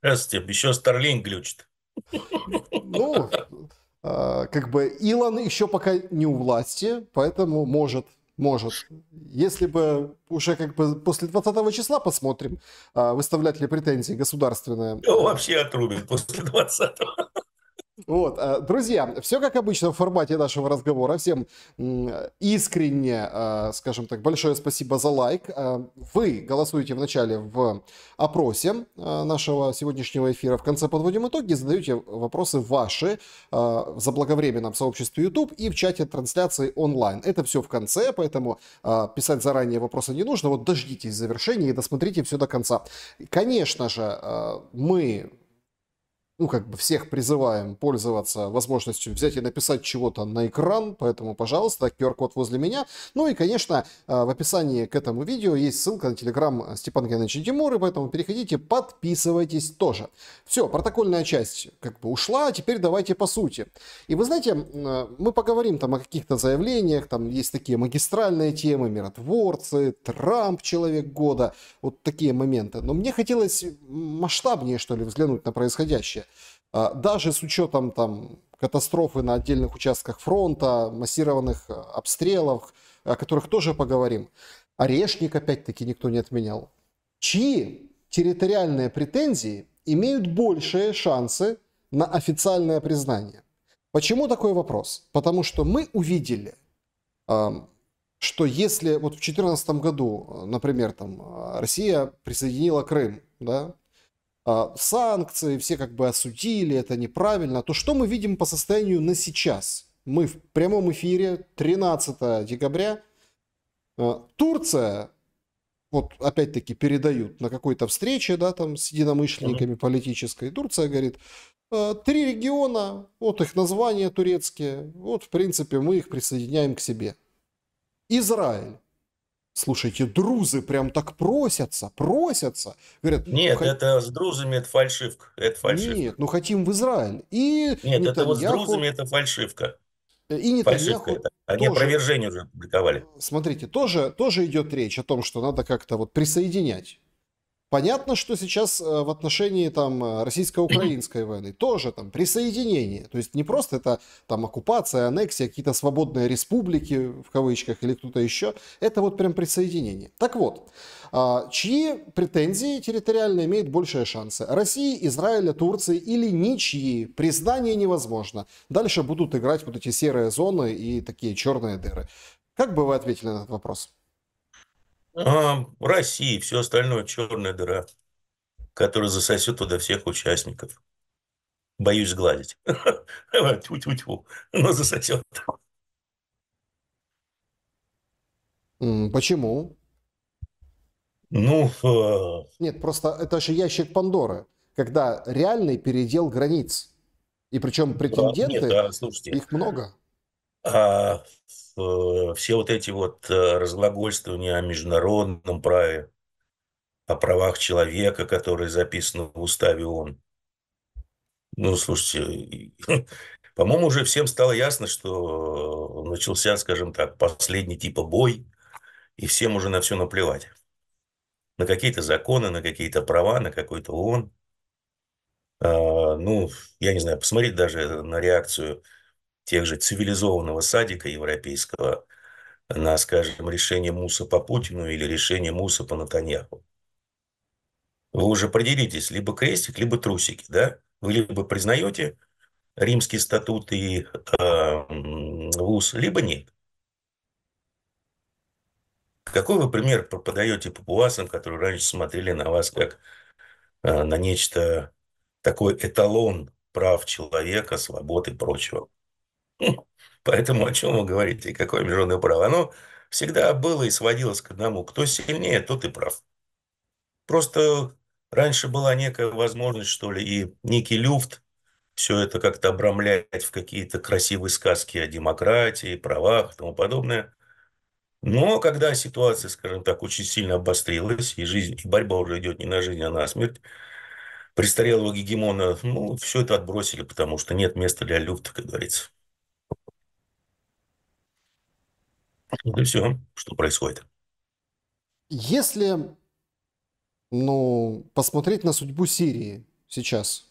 Здравствуйте, еще Starlink глючит. Ну, как бы Илон еще пока не у власти, поэтому может. Если бы уже как бы после 20 числа посмотрим, выставлять ли претензии государственные. Его вообще отрубит после 20-го. Вот, друзья, все как обычно в формате нашего разговора. Всем искренне, скажем так, большое спасибо за лайк. Вы голосуете вначале в опросе нашего сегодняшнего эфира. В конце подводим итоги, задаете вопросы ваши в заблаговременном сообществе YouTube и в чате трансляции онлайн. Это все в конце, поэтому писать заранее вопросы не нужно. Вот дождитесь завершения и досмотрите все до конца. Конечно же, мы как бы всех призываем пользоваться возможностью взять и написать чего-то на экран, поэтому, пожалуйста, QR-код возле меня. Ну и, конечно, в описании к этому видео есть ссылка на телеграм Степана Геннадьевича Тимуры, поэтому переходите, подписывайтесь тоже. Все, протокольная часть как бы ушла, теперь давайте по сути. И вы знаете, мы поговорим там о каких-то заявлениях, там есть такие магистральные темы, миротворцы, Трамп, человек года, вот такие моменты. Но мне хотелось масштабнее, что ли, взглянуть на происходящее. Даже с учетом там катастрофы на отдельных участках фронта, массированных обстрелов, о которых тоже поговорим. Орешник опять-таки никто не отменял. Чьи территориальные претензии имеют большие шансы на официальное признание? Почему такой вопрос? Потому что мы увидели, что если вот в 2014 году, например, там Россия присоединила Крым, да, санкции, все как бы осудили, это неправильно, то что мы видим по состоянию на сейчас? Мы в прямом эфире 13 декабря. Турция, вот опять-таки передают на какой-то встрече, да, там с единомышленниками политической, Турция говорит, 3 региона, вот их названия турецкие, вот в принципе мы их присоединяем к себе. Израиль. Слушайте, друзы прям так просятся. Говорят, Нет, это с друзами это фальшивка. Это фальшивка. нет, ну хотим в Израиль. И Нет, это вот с друзами Нетаньяху, это фальшивка. и Фальшивка Нетаньяху это. Они тоже, опровержение уже опубликовали. смотрите, тоже идет речь о том, что надо как-то вот присоединять. Понятно, что сейчас в отношении там российско-украинской войны тоже там присоединение. То есть не просто это там оккупация, аннексия, какие-то свободные республики в кавычках или кто-то еще. Это вот прям присоединение. Так вот, чьи претензии территориально имеют большие шансы? России, Израиля, Турции или ничьи? Признание невозможно. Дальше будут играть вот эти серые зоны и такие черные дыры. Как бы вы ответили на этот вопрос? России, все остальное черная дыра, которая засосет туда всех участников. Боюсь сгладить. Тьфу-тьфу-тьфу. Но засосет. Почему? Ну, Нет, просто это же ящик Пандоры, когда реальный передел границ. И причем нет, претенденты, слушайте, их много. а все вот эти вот разглагольствования о международном праве, о правах человека, которые записаны в уставе ООН. Ну, слушайте, по-моему, уже всем стало ясно, что начался, скажем так, последний типа бой, и всем уже на все наплевать. На какие-то законы, на какие-то права, на какой-то ООН. Ну, я не знаю, посмотреть даже на реакцию тех же цивилизованного садика европейского на, скажем, решение Муса по Путину или решение Муса по Натаньяху. Вы уже определитесь, либо крестик, либо трусики, да? Вы либо признаете римский статут и ВУЗ, либо нет. Какой вы пример подаете папуасам, которые раньше смотрели на вас как на нечто, такой эталон прав человека, свобод и прочего? Поэтому о чем вы говорите? И какое международное право? Оно всегда было и сводилось к одному. Кто сильнее, тот и прав. Просто раньше была некая возможность, что ли, и некий люфт все это как-то обрамлять в какие-то красивые сказки о демократии, правах и тому подобное. Но когда ситуация, скажем так, очень сильно обострилась, и жизнь, и борьба уже идет не на жизнь, а на смерть, престарелого гегемона, ну, все это отбросили, потому что нет места для люфта, как говорится. Вот и все, что происходит. Если, ну, посмотреть на судьбу Сирии. сейчас?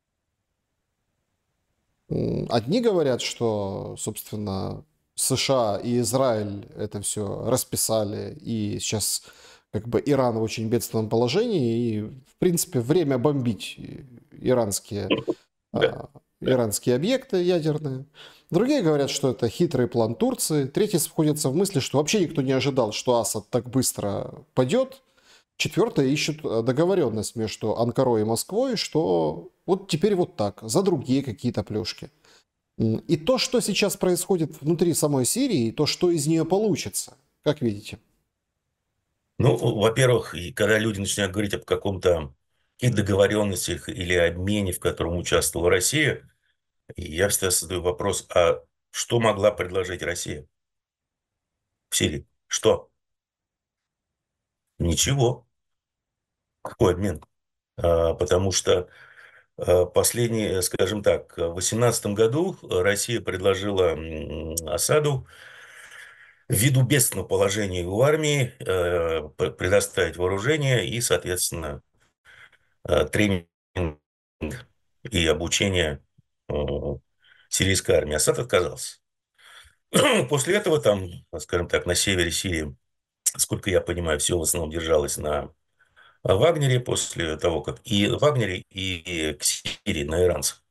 Одни говорят, что, собственно, США и Израиль это все расписали, и сейчас как бы Иран в очень бедственном положении, и, в принципе, время бомбить иранские, Да, да. иранские объекты ядерные. Другие говорят, что это хитрый план Турции. Третьи сходятся в мысли, что вообще никто не ожидал, что Асад так быстро падет. Четвертые ищут договоренность между Анкарой и Москвой, что вот теперь вот так, за другие какие-то плюшки. И то, что сейчас происходит внутри самой Сирии, и то, что из нее получится, как видите? Ну, во-первых, и когда люди начинают говорить об каком-то каких договоренностях или обмене, в котором участвовала Россия, я всегда задаю вопрос, а что могла предложить Россия в Сирии? Что? Ничего. Какой обмен? Потому что последний, скажем так, в 2018 году Россия предложила Асаду ввиду бедственного положения его армии предоставить вооружение и, соответственно, тренинг и обучение э, сирийской армии. Асад отказался. После этого там, скажем так, на севере Сирии, сколько я понимаю, все в основном держалось на Вагнере после того, как и Вагнере, и к Сирии, на иранцах.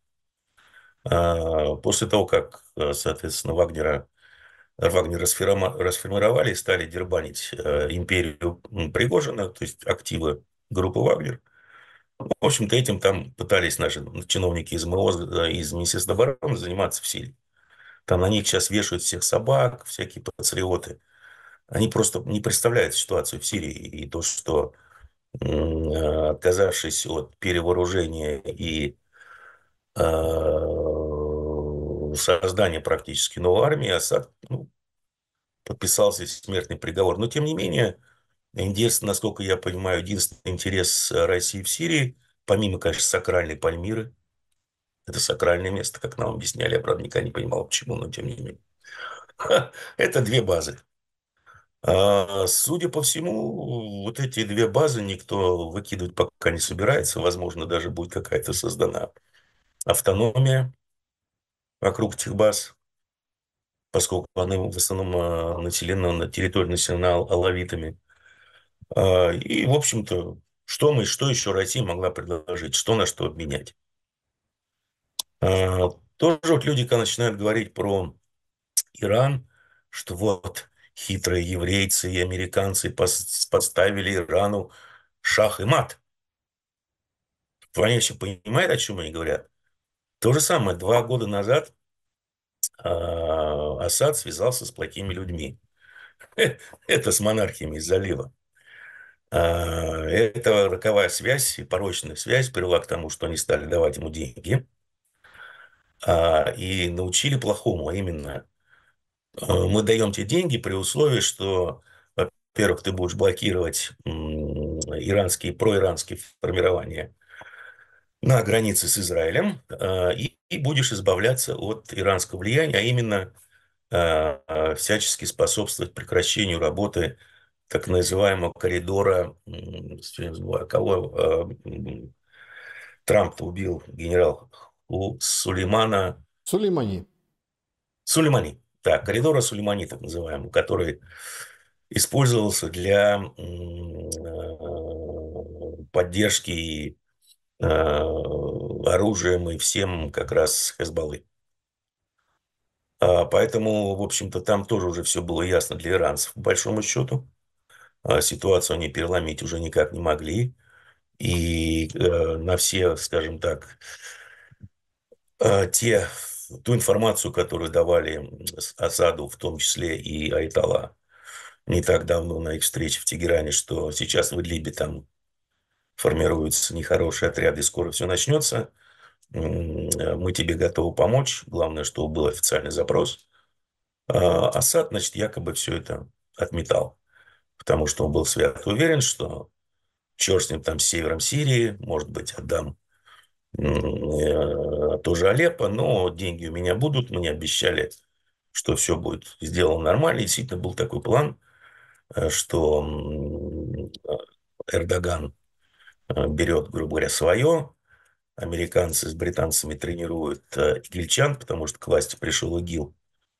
После того, как, соответственно, Вагнер расформировали и стали дербанить империю Пригожина, то есть активы группы Вагнер. В общем-то, этим там пытались наши чиновники из МОЗ, из Министерства обороны заниматься в Сирии. Там на них сейчас вешают всех собак, всякие патриоты. Они просто не представляют ситуацию в Сирии. И то, что отказавшись от перевооружения и создания практически новой армии, Асад подписал здесь смертный приговор. Но, тем не менее, единственное, насколько я понимаю, единственный интерес России в Сирии, помимо, конечно, сакральной Пальмиры, это сакральное место, как нам объясняли, я, правда, никогда не понимал, почему, но тем не менее. Это две базы. Судя по всему, вот эти две базы никто выкидывать пока не собирается. Возможно, даже будет какая-то создана автономия вокруг этих баз, поскольку они в основном населены, на территории населена алавитами. И, в общем-то, что еще Россия могла предложить, что на что обменять. Тоже вот люди, когда начинают говорить про Иран, что вот хитрые еврейцы и американцы подставили Ирану шах и мат. Они вообще понимают, о чем они говорят? То же самое, 2 года назад Асад связался с плохими людьми. Это с монархиями из залива. Эта роковая связь, порочная связь привела к тому, что они стали давать ему деньги и научили плохому, а именно мы даем тебе деньги при условии, что, во-первых, ты будешь блокировать иранские, проиранские формирования на границе с Израилем и будешь избавляться от иранского влияния, а именно всячески способствовать прекращению работы так называемого коридора, все не забываю, кого Трамп убил, генерал у Сулеймана, Сулеймани. Сулеймани, да, коридора Сулеймани, так называемого, который использовался для поддержки оружием и всем как раз Хезболлы. Поэтому, в общем-то, там тоже уже все было ясно для иранцев, по большому счету. Ситуацию они переломить уже никак не могли. И на все, скажем так, те, ту информацию, которую давали Асаду, в том числе и Айтала, не так давно на их встрече в Тегеране, что сейчас в Идлибе там формируются нехорошие отряды, и скоро все начнется. Мы тебе готовы помочь. Главное, чтобы был официальный запрос. Асад, значит, якобы все это отметал, потому что он был свято уверен, что черт с ним там с севером Сирии, может быть, отдам тоже Алеппо, но деньги у меня будут, мне обещали, что все будет сделано нормально. И действительно был такой план, что Эрдоган берет, грубо говоря, свое, американцы с британцами тренируют игильчан, потому что к власти пришел ИГИЛ.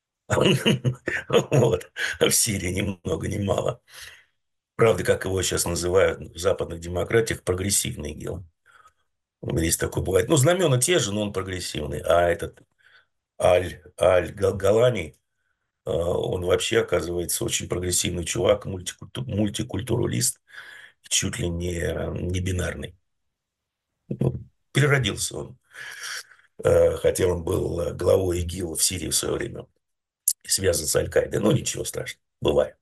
Вот. А в Сирии ни много ни мало. Правда, как его сейчас называют в западных демократиях, прогрессивный ИГИЛ. Есть такой бывает. Ну, знамена те же, но он прогрессивный. А этот Аль-Галани, он вообще, оказывается, очень прогрессивный чувак, мультикультуралист, чуть ли не бинарный. Ну, переродился он. Хотя он был главой ИГИЛа в Сирии в свое время. Связан с Аль-Каидой. Ну, ничего страшного. Бывает.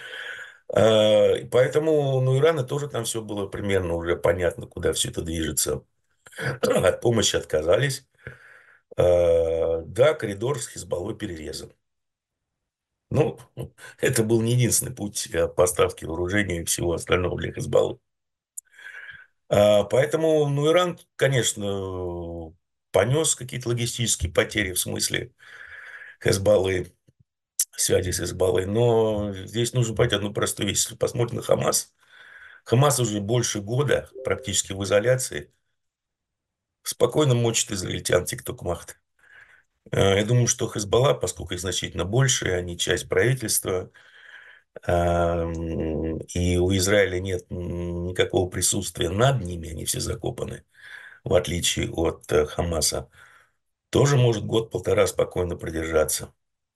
Поэтому, ну, Ирана тоже там все было примерно уже понятно, куда все это движется. От помощи отказались. Да, коридор с Хизбаллой перерезан. Ну, это был не единственный путь поставки вооружения и всего остального для Хизбаллы. Поэтому, ну, Иран, конечно, понес какие-то логистические потери в смысле Хизбаллы, связи с Хизбаллой. Но здесь нужно понять одну простую вещь. Если посмотрим на Хамас, Хамас уже больше года практически в изоляции спокойно мочит израильтян тик-ток-махт. Я думаю, что Хизбалла, поскольку их значительно больше, они часть правительства, и у Израиля нет никакого присутствия над ними, они все закопаны, в отличие от Хамаса, тоже может год-полтора спокойно продержаться.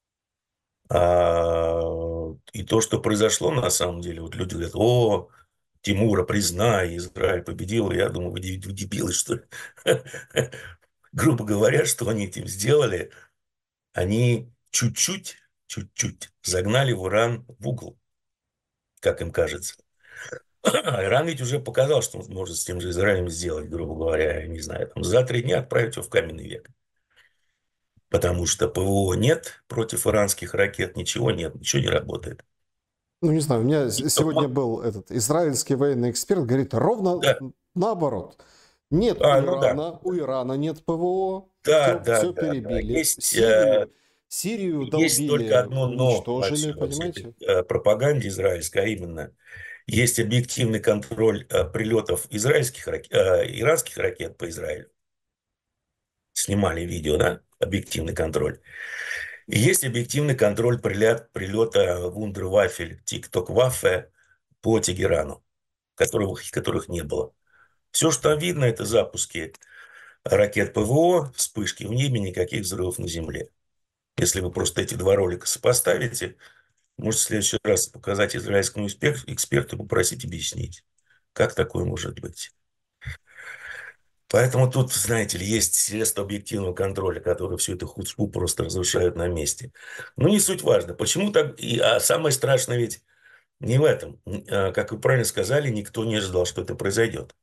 И то, что произошло на самом деле, вот люди говорят: о, Тимура, признай, Израиль победил. Я думаю, вы дебилы, что ли? Грубо говоря, что они этим сделали, они чуть-чуть загнали в Иран в угол, как им кажется. А Иран ведь уже показал, что он может с тем же Израилем сделать, грубо говоря, я не знаю, там, за 3 дня отправить его в каменный век. Потому что ПВО нет против иранских ракет, ничего нет, ничего не работает. Ну, не знаю, у меня И сегодня был этот израильский военный эксперт, говорит, ровно да. наоборот. Нет Ну да. У Ирана нет ПВО, Да, да, все да, да. перебили. Сирию Есть только долбили, одно но уничтожили, во всей этой понимаете? пропаганде израильской, а именно есть объективный контроль прилетов иранских ракет по Израилю. Снимали видео, да? Объективный контроль. И есть объективный контроль прилета Вундервафель, Тик-Ток-Ваффе по Тегерану, которых не было. Все, что там видно, это запуски ракет ПВО, вспышки в небе, никаких взрывов на земле. Если вы просто эти два ролика сопоставите, можете в следующий раз показать израильскому эксперту и попросить объяснить, как такое может быть. Поэтому тут, знаете ли, есть средства объективного контроля, которые всю эту хуцпу просто разрушают на месте. Но не суть важно. Почему так? А самое страшное ведь не в этом. Как вы правильно сказали, никто не ожидал, что это произойдет.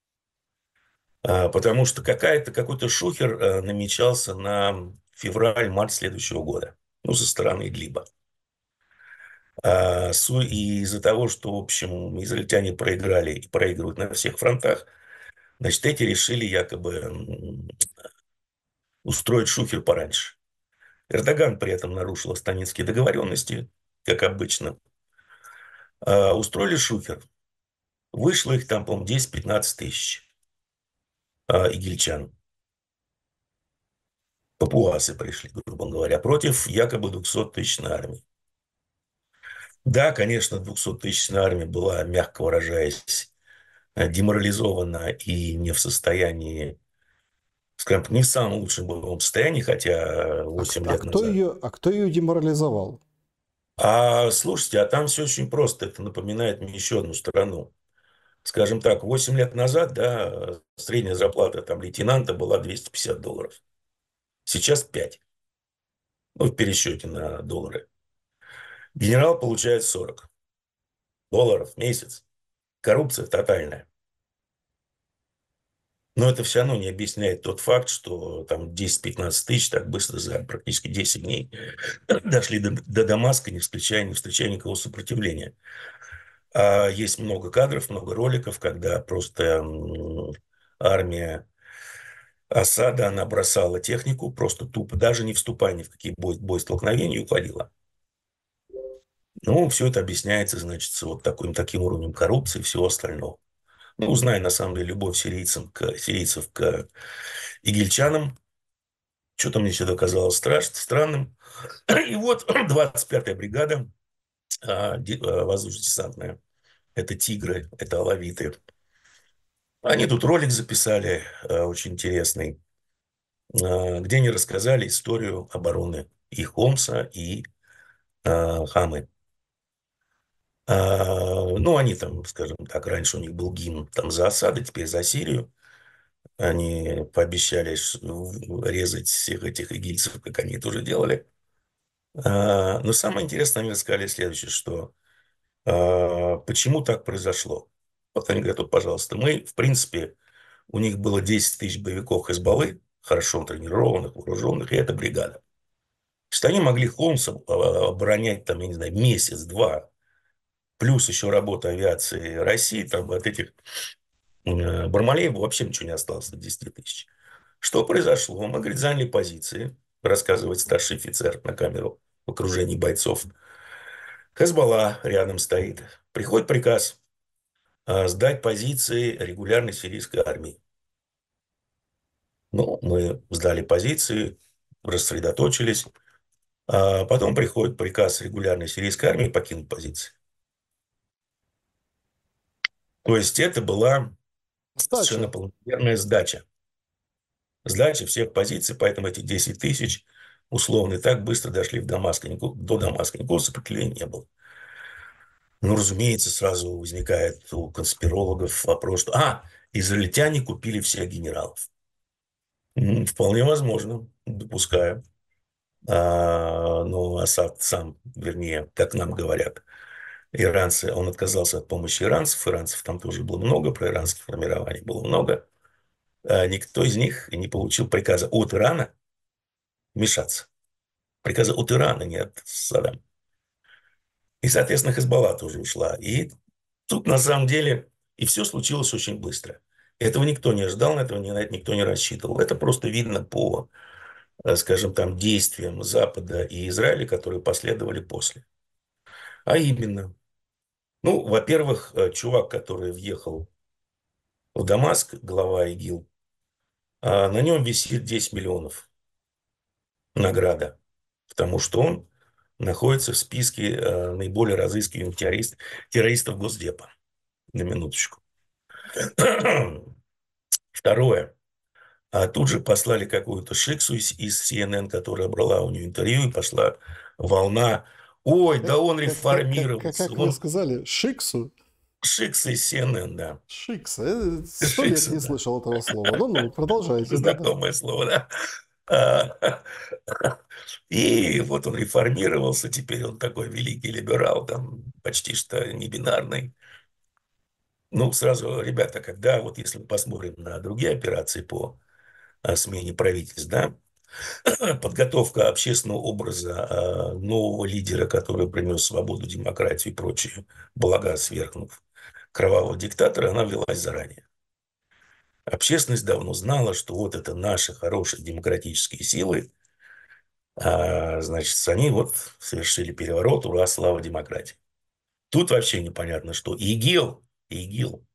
Потому что какой-то шухер намечался на февраль-март следующего года. Ну, со стороны Идлиба. И из-за того, что, в общем, израильтяне проиграли и проигрывают на всех фронтах, значит, эти решили якобы устроить шухер пораньше. Эрдоган при этом нарушил астанинские договоренности, как обычно. Устроили шухер. Вышло их там, по-моему, 10-15 тысяч игильчан. Папуасы пришли, грубо говоря, против якобы 200-тысячной армии. Да, конечно, 200-тысячная армия была, мягко выражаясь, деморализована и не в состоянии, скажем, не в самом лучшем боевом состоянии, хотя 8 лет назад. Кто ее деморализовал? Слушайте, там все очень просто. Это напоминает мне еще одну страну. Скажем так, 8 лет назад, да, средняя зарплата там лейтенанта была $250. Сейчас 5. Ну, в пересчете на доллары. Генерал получает $40 в месяц. Коррупция тотальная. Но это все равно не объясняет тот факт, что там 10-15 тысяч так быстро за практически 10 дней дошли до Дамаска, не встречая никакого сопротивления. Есть много кадров, много роликов, когда просто армия Асада, она бросала технику, просто тупо, даже не вступая ни в какие боестолкновения, и уходила. Ну, все это объясняется, значит, с вот таким уровнем коррупции и всего остального. Ну, узнай, на самом деле, любовь сирийцев к игильчанам. Что-то мне всегда казалось странным. И вот 25-я бригада воздушно-десантная. Это тигры, это алавиты. Они тут ролик записали очень интересный, где они рассказали историю обороны и Хомса, и Хамы. Ну, они там, скажем так, раньше у них был гимн там за осады, теперь за Сирию. Они пообещали резать всех этих игильцев, как они это уже делали. Но самое интересное, они рассказали следующее, что почему так произошло. Вот они говорят, вот, пожалуйста, мы, в принципе, у них было 10 тысяч боевиков Хезболлы, хорошо тренированных, вооруженных, и это бригада. Что они могли Холмса оборонять, там, я не знаю, месяц-два, плюс еще работа авиации России, там от этих Бармалеева вообще ничего не осталось от 10 тысяч. Что произошло? Мы, говорит, заняли позиции, рассказывает старший офицер на камеру в окружении бойцов. Хезболла рядом стоит. Приходит приказ сдать позиции регулярной сирийской армии. Ну, мы сдали позиции, рассредоточились. А потом приходит приказ регулярной сирийской армии покинуть позиции. То есть это была совершенно Сдача. полноценная сдача. Сдача всех позиций, поэтому эти 10 тысяч условно и так быстро дошли до Дамаска. Никакого сопротивления не было. Ну, разумеется, сразу возникает у конспирологов вопрос, что израильтяне купили всех генералов. Вполне возможно, допускаю. Но Асад сам, вернее, как нам говорят, иранцы, он отказался от помощи иранцев. Иранцев там тоже было много, проиранских формирований было много. Никто из них не получил приказа от Ирана вмешаться. Приказа от Ирана, не от Саддама. И, соответственно, Хезболла тоже ушла. И тут, на самом деле, и все случилось очень быстро. Этого никто не ожидал, на это никто не рассчитывал. Это просто видно по, скажем, там, действиям Запада и Израиля, которые последовали после. А именно, ну, во-первых, чувак, который въехал в Дамаск, глава ИГИЛ, на нем висит 10 миллионов награда, потому что он находится в списке наиболее разыскиваемых террористов Госдепа. На минуточку. Второе. Тут же послали какую-то Шиксу из CNN, которая брала у нее интервью, и пошла волна. Ой, да он реформировался. Как вы Он сказали? Шиксу? Шикса из CNN, да. Шикс. 100 лет Шикса, не да. слышал этого слова. Ну, продолжайте, да-да. Знакомое слово, да. А, И вот он реформировался, теперь он такой великий либерал, там почти что не бинарный. Ну, сразу, ребята, когда вот если мы посмотрим на другие операции по смене правительств, да, подготовка общественного образа нового лидера, который принес свободу, демократию и прочие блага, свергнув кровавого диктатора, она велась заранее. Общественность давно знала, что вот это наши хорошие демократические силы, значит, они вот совершили переворот, ура, слава демократии. Тут вообще непонятно, что ИГИЛ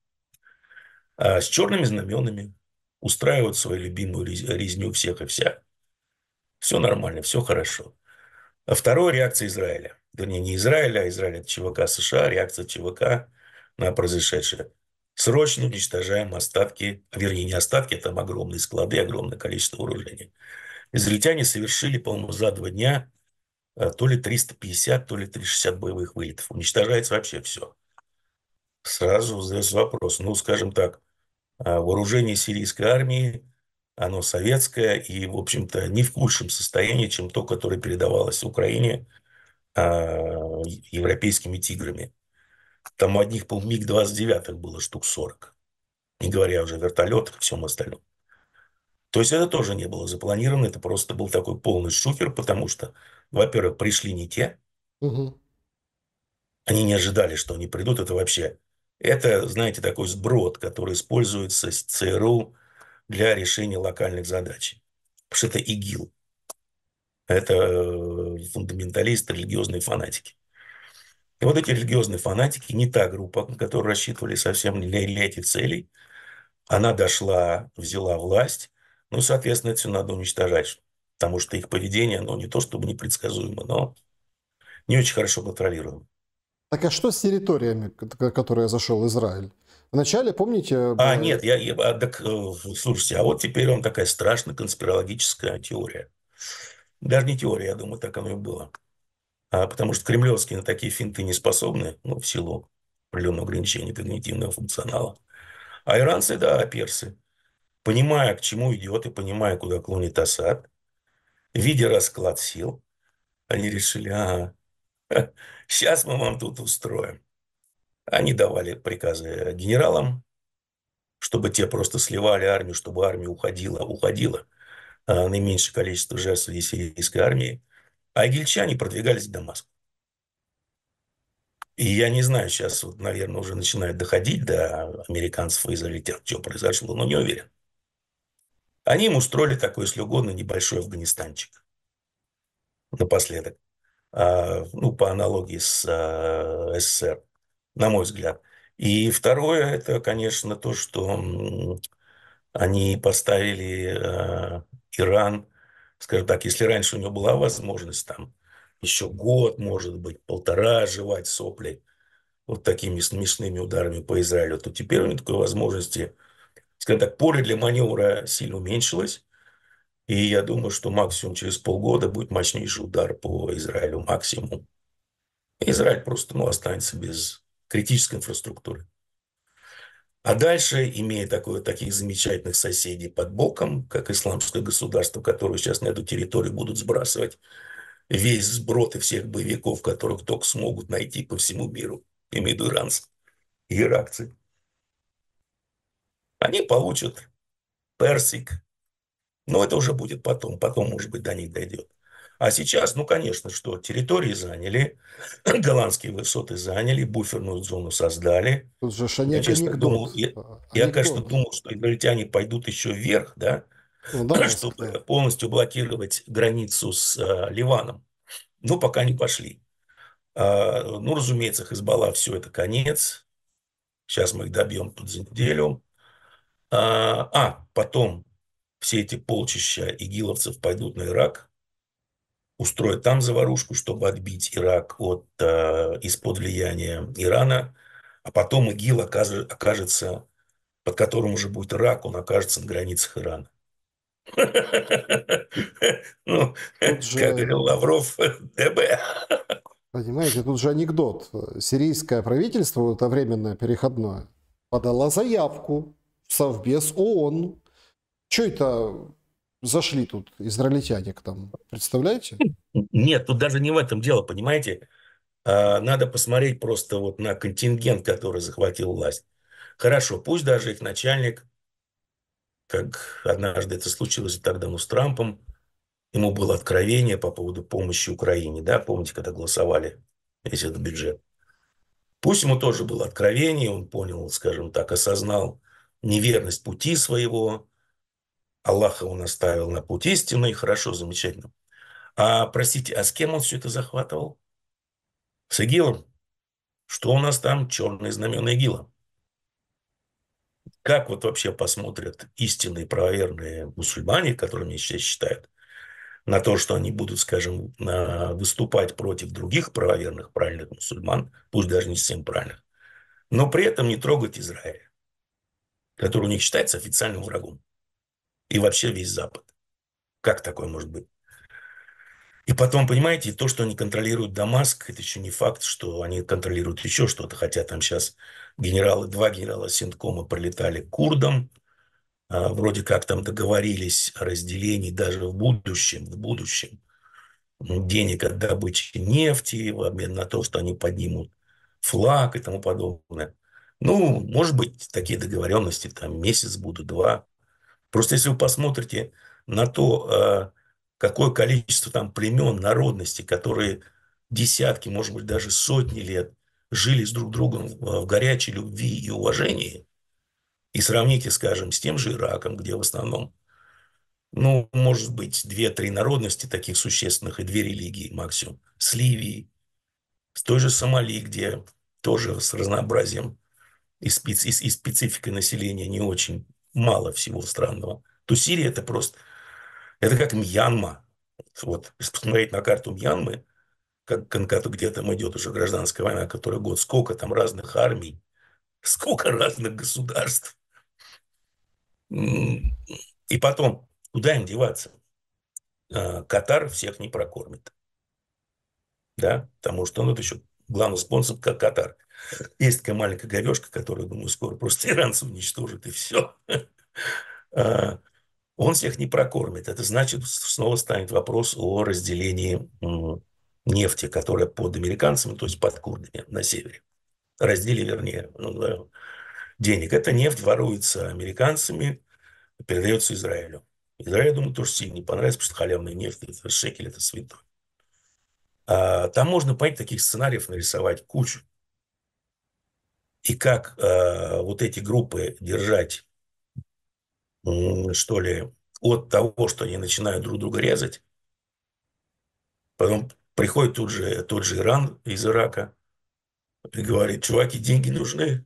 с черными знаменами устраивают свою любимую резню всех и вся. Все нормально, все хорошо. А второе – реакция Израиля. Вернее, не Израиля, а Израиль – это ЧВК США, реакция ЧВК на произошедшее. Срочно уничтожаем остатки, вернее, не остатки, а там огромные склады, огромное количество вооружения. Израильтяне совершили, по-моему, за 2 дня то ли 350, то ли 360 боевых вылетов. Уничтожается вообще все. Сразу задается вопрос, ну, скажем так, вооружение сирийской армии, оно советское и, в общем-то, не в худшем состоянии, чем то, которое передавалось Украине европейскими тиграми. Там у одних, по МиГ-29 было штук 40. Не говоря уже о вертолетах и всем остальном. То есть это тоже не было запланировано, это просто был такой полный шухер, потому что, во-первых, пришли не те, Мгм. они не ожидали, что они придут, это вообще, это, знаете, такой сброд, который используется с ЦРУ для решения локальных задач. Потому что это ИГИЛ, это фундаменталисты, религиозные фанатики. И вот эти религиозные фанатики, не та группа, на которую рассчитывали совсем для этих целей, она дошла, взяла власть, ну, соответственно, это все надо уничтожать, потому что их поведение, ну, не то чтобы непредсказуемо, но не очень хорошо контролируемо. Так а что с территориями, которые зашел Израиль? Вначале, помните, Нет, так, слушайте, а вот теперь вам такая страшная конспирологическая теория. Даже не теория, я думаю, так оно и было. Потому что кремлевские на такие финты не способны, ну, в силу определенного ограничения когнитивного функционала. А иранцы, да, персы, понимая, к чему идет и понимая, куда клонит Асад, видя расклад сил, они решили, ага, сейчас мы вам тут устроим. Они давали приказы генералам, чтобы те просто сливали армию, чтобы армия уходила наименьшее количество жертв среди сирийской армии. А игильчане продвигались к Дамаску. И я не знаю, сейчас, вот, наверное, уже начинает доходить до американцев и израильтян, что произошло, но не уверен. Они им устроили такой, если угодно, небольшой Афганистанчик напоследок. Ну, по аналогии с СССР, на мой взгляд. И второе, это, конечно, то, что они поставили Иран, скажем так, если раньше у него была возможность там еще год, может быть, полтора жевать сопли вот такими смешными ударами по Израилю, то теперь у него такой возможности, скажем так, поле для маневра сильно уменьшилось. И я думаю, что максимум через полгода будет мощнейший удар по Израилю, максимум. Израиль просто, ну, останется без критической инфраструктуры. А дальше, имея таких замечательных соседей под боком, как исламское государство, которое сейчас на эту территорию будут сбрасывать весь сброд и всех боевиков, которых только смогут найти по всему миру, имею в виду иранцы и иракцы, они получат Персик. Но это уже будет потом, может быть, до них дойдет. А сейчас, ну, конечно, что территории заняли, голландские высоты заняли, буферную зону создали. тут же ж Я, честно, думал, анекдот. я, конечно, Анекдот. думал, что израильтяне пойдут еще вверх, да, Ну, Дамаск, чтобы да. полностью блокировать границу с Ливаном. Но пока не пошли. Ну, разумеется, Хизбалла, все это конец. Сейчас мы их добьем тут за неделю. Потом все эти полчища игиловцев пойдут на Ирак, устроят там заварушку, чтобы отбить Ирак из-под влияния Ирана, а потом ИГИЛ окажется, под которым уже будет Ирак, он окажется на границах Ирана. Ну, Тут как же, говорил Лавров, ДБ. понимаете, тут же анекдот. Сирийское правительство, вот это временное переходное, подало заявку в Совбез ООН. Что это зашли тут израильтяне к нам? Представляете? Нет, тут даже не в этом дело, понимаете? Надо посмотреть просто вот на контингент, который захватил власть. Хорошо, пусть даже их начальник, как однажды это случилось и так давно с Трампом, ему было откровение по поводу помощи Украине, да, помните, когда голосовали весь этот бюджет. Пусть ему тоже было откровение, он понял, скажем так, осознал неверность пути своего, Аллаха он оставил на путь истинный, хорошо, замечательно. Простите, с кем он все это захватывал? С ИГИЛом? Что у нас там? Черные знамена ИГИЛа. Как вот вообще посмотрят истинные правоверные мусульмане, которыми сейчас считают, на то, что они будут, скажем, выступать против других правоверных, правильных мусульман, пусть даже не всем правильных, но при этом не трогать Израиль, который у них считается официальным врагом. И вообще весь Запад. Как такое может быть? И потом, понимаете, то, что они контролируют Дамаск, это еще не факт, что они контролируют еще что-то. Хотя там сейчас два генерала Синткома прилетали к курдам, вроде как там договорились о разделении даже в будущем денег от добычи нефти в обмен на то, что они поднимут флаг и тому подобное. Ну, может быть, такие договоренности там месяц будут, два. Просто если вы посмотрите на то, какое количество там племен, народностей, которые десятки, может быть, даже сотни лет жили с друг другом в горячей любви и уважении, и сравните, скажем, с тем же Ираком, где в основном, ну, может быть, две-три народности таких существенных и две религии максимум, с Ливией, в той же Сомали, где тоже с разнообразием и спецификой населения не очень мало всего странного, то Сирия это просто, это как Мьянма. Вот, если посмотреть на карту Мьянмы, где там идет уже гражданская война, который год, сколько там разных армий, сколько разных государств. И потом, куда им деваться? Катар всех не прокормит. Да? Потому что это еще главный спонсор, как Катар. Есть такая маленькая говешка, которую, думаю, скоро просто иранцы уничтожат, и все. Он всех не прокормит. Это значит, снова станет вопрос о разделении нефти, которая под американцами, то есть под курдами на севере. Разделе, вернее, денег. Эта нефть воруется американцами, передается Израилю. Израиль, думаю, тоже сильно не понравится, потому что халявная нефть, это шекель, это святой. Там можно, понять, таких сценариев нарисовать кучу. И как вот эти группы держать, что ли, от того, что они начинают друг друга резать. Потом приходит тот же Иран из Ирака и говорит: чуваки, деньги нужны,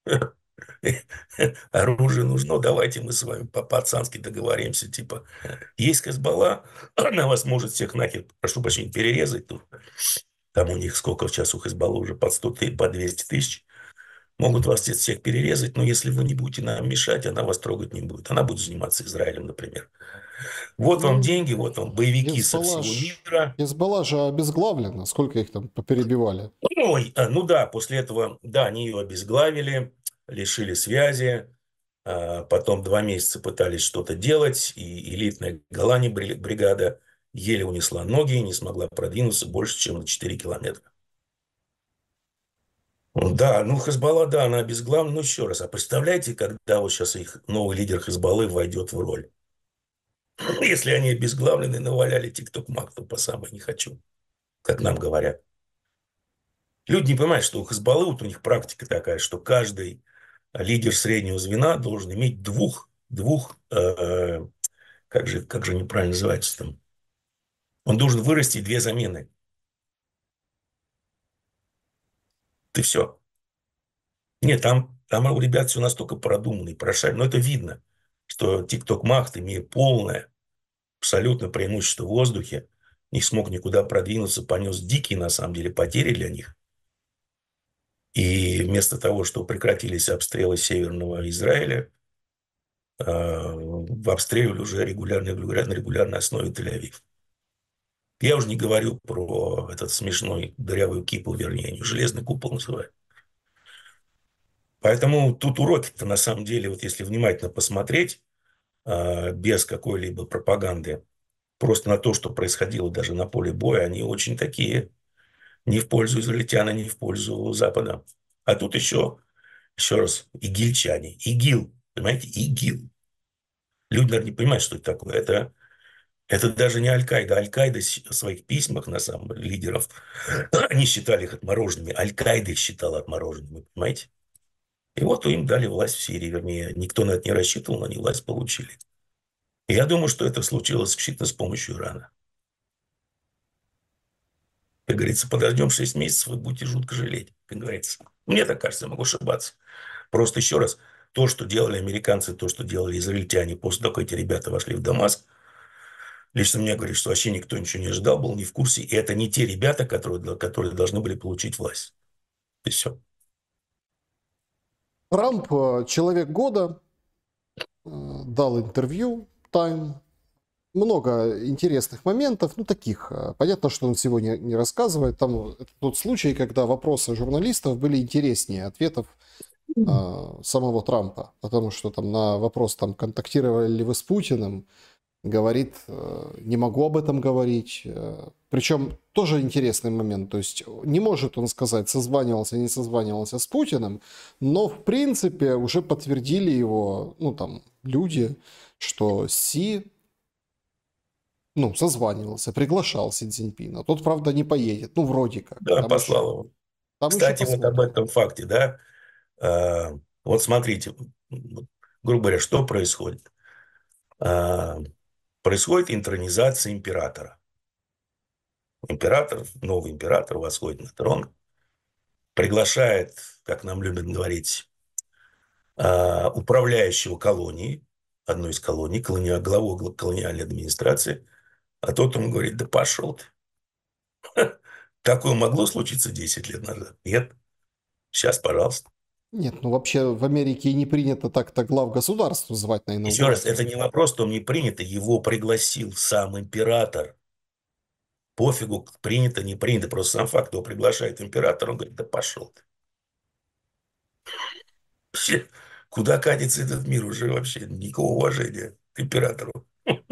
оружие нужно, давайте мы с вами по-пацански договоримся. Типа, есть Хезболла, она вас может всех нахер, прошу прощения, перерезать. Там у них сколько сейчас у Хезболлы уже под 100 тысяч, по 200 тысяч. Могут вас всех перерезать, но если вы не будете нам мешать, она вас трогать не будет. Она будет заниматься Израилем, например. Вот вам Ну, деньги, вот вам боевики со Хезболла всего ж, мира. Хезболла же обезглавлена. Сколько их там поперебивали? Ой, ну да, после этого, да, они ее обезглавили, лишили связи. Потом 2 месяца пытались что-то делать, и элитная Голани бригада еле унесла ноги и не смогла продвинуться больше, чем на 4 километра. Да, ну Хезболла, да, она обезглавлена. Ну еще раз, а представляете, когда вот сейчас их новый лидер Хезболлы войдет в роль? Если они обезглавлены, наваляли тикток-мак, то по самой не хочу, как нам говорят. Люди не понимают, что у Хезболлы, вот у них практика такая, что каждый лидер среднего звена должен иметь как же неправильно называется там, он должен вырасти 2 замены. Ты все. Нет, там у ребят все настолько продуманно и прошарено. Но это видно, что TikTok Махт, имея полное, абсолютно преимущество в воздухе, не смог никуда продвинуться, понес дикие, на самом деле, потери для них. И вместо того, чтобы прекратились обстрелы северного Израиля, обстреливали уже на регулярной основе Тель-Авив. Я уже не говорю про этот смешной дырявый купол, вернее, они железный купол называют. Поэтому тут уроки-то на самом деле, вот если внимательно посмотреть, без какой-либо пропаганды, просто на то, что происходило даже на поле боя, они очень такие, не в пользу израильтян, не в пользу Запада. А тут еще раз, игильчане. ИГИЛ, понимаете, ИГИЛ. Люди, наверное, не понимают, что это такое. Это даже не Аль-Каида. Аль-Каида в своих письмах, на самом деле, лидеров, они считали их отмороженными. Аль-Каида их считала отмороженными, понимаете? И вот им дали власть в Сирии, вернее, никто на это не рассчитывал, но они власть получили. И я думаю, что это случилось исключительно с помощью Ирана. Как говорится, подождем 6 месяцев, вы будете жутко жалеть, как говорится. Мне так кажется, я могу ошибаться. Просто еще раз, то, что делали американцы, то, что делали израильтяне после того, как эти ребята вошли в Дамаск, лично мне говорит, что вообще никто ничего не ожидал, был не в курсе. И это не те ребята, которые должны были получить власть. И все. Трамп, человек года, дал интервью Time. Много интересных моментов, ну таких. Понятно, что он сегодня не рассказывает. Там это тот случай, когда вопросы журналистов были интереснее ответов самого Трампа. Потому что там на вопрос, там, контактировали ли вы с Путиным, говорит, не могу об этом говорить. Причем тоже интересный момент. То есть не может он сказать, созванивался, не созванивался с Путиным, но в принципе уже подтвердили его, ну там, люди, что Си, ну, созванивался, приглашал Си Цзиньпина. Тот, правда, не поедет. Ну, вроде как. Да, послал его. Там еще Кстати, вот об посмотрим. этом факте, да, вот смотрите, грубо говоря, что происходит? А, Происходит интронизация императора. Новый император восходит на трон. приглашает, как нам любят говорить, управляющего колонии, одной из колоний, главу колониальной администрации, а тот ему говорит: да пошел ты. Такое могло случиться 10 лет назад? Нет. Сейчас, пожалуйста. Нет, ну вообще в Америке и не принято так-то глав государств звать на Еще раз, инаугурацию. это не вопрос, что не принято, его пригласил сам император. Пофигу, принято, не принято, просто сам факт, его приглашает император, он говорит: да пошел ты. Вообще, куда катится этот мир, уже вообще никакого уважения к императору,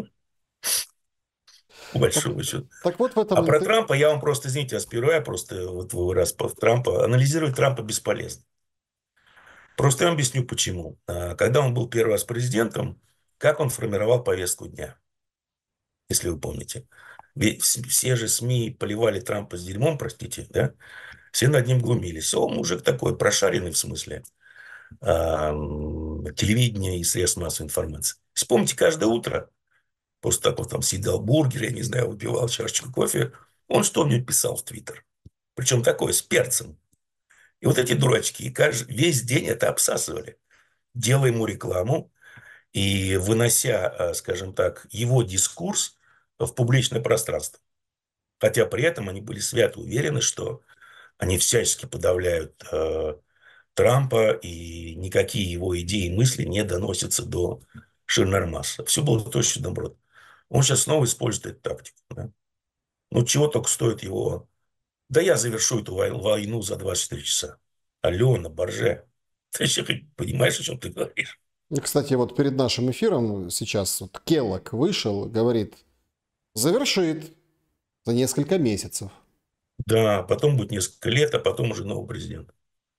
по Так, большому счету. так вот в А этом... про Трампа я вам просто, извините, вас перебиваю, просто вот вы раз по Трампа, анализировать Трампа бесполезно. Просто я вам объясню, почему. Когда он был первый раз президентом, как он формировал повестку дня, если вы помните. Ведь все же СМИ поливали Трампа с дерьмом, простите, да? Все над ним глумились. О, мужик такой прошаренный в смысле телевидения и средств массовой информации. Вспомните, каждое утро, после того, как он там съедал бургер, я не знаю, выпивал чашечку кофе, он что-нибудь писал в Твиттер. Причем такое, с перцем. И вот эти дурачки весь день это обсасывали, делая ему рекламу и вынося, скажем так, его дискурс в публичное пространство. Хотя при этом они были свято уверены, что они всячески подавляют Трампа, и никакие его идеи и мысли не доносятся до ширной массы. Все было точно наоборот. Он сейчас снова использует эту тактику. Да? Ну, чего только стоит его... Да я завершу эту войну за 24 часа. Алена, Борже, ты еще хоть понимаешь, о чем ты говоришь? И, кстати, вот перед нашим эфиром сейчас вот Келлог вышел, говорит, завершит за несколько месяцев. Да, потом будет несколько лет, а потом уже новый президент.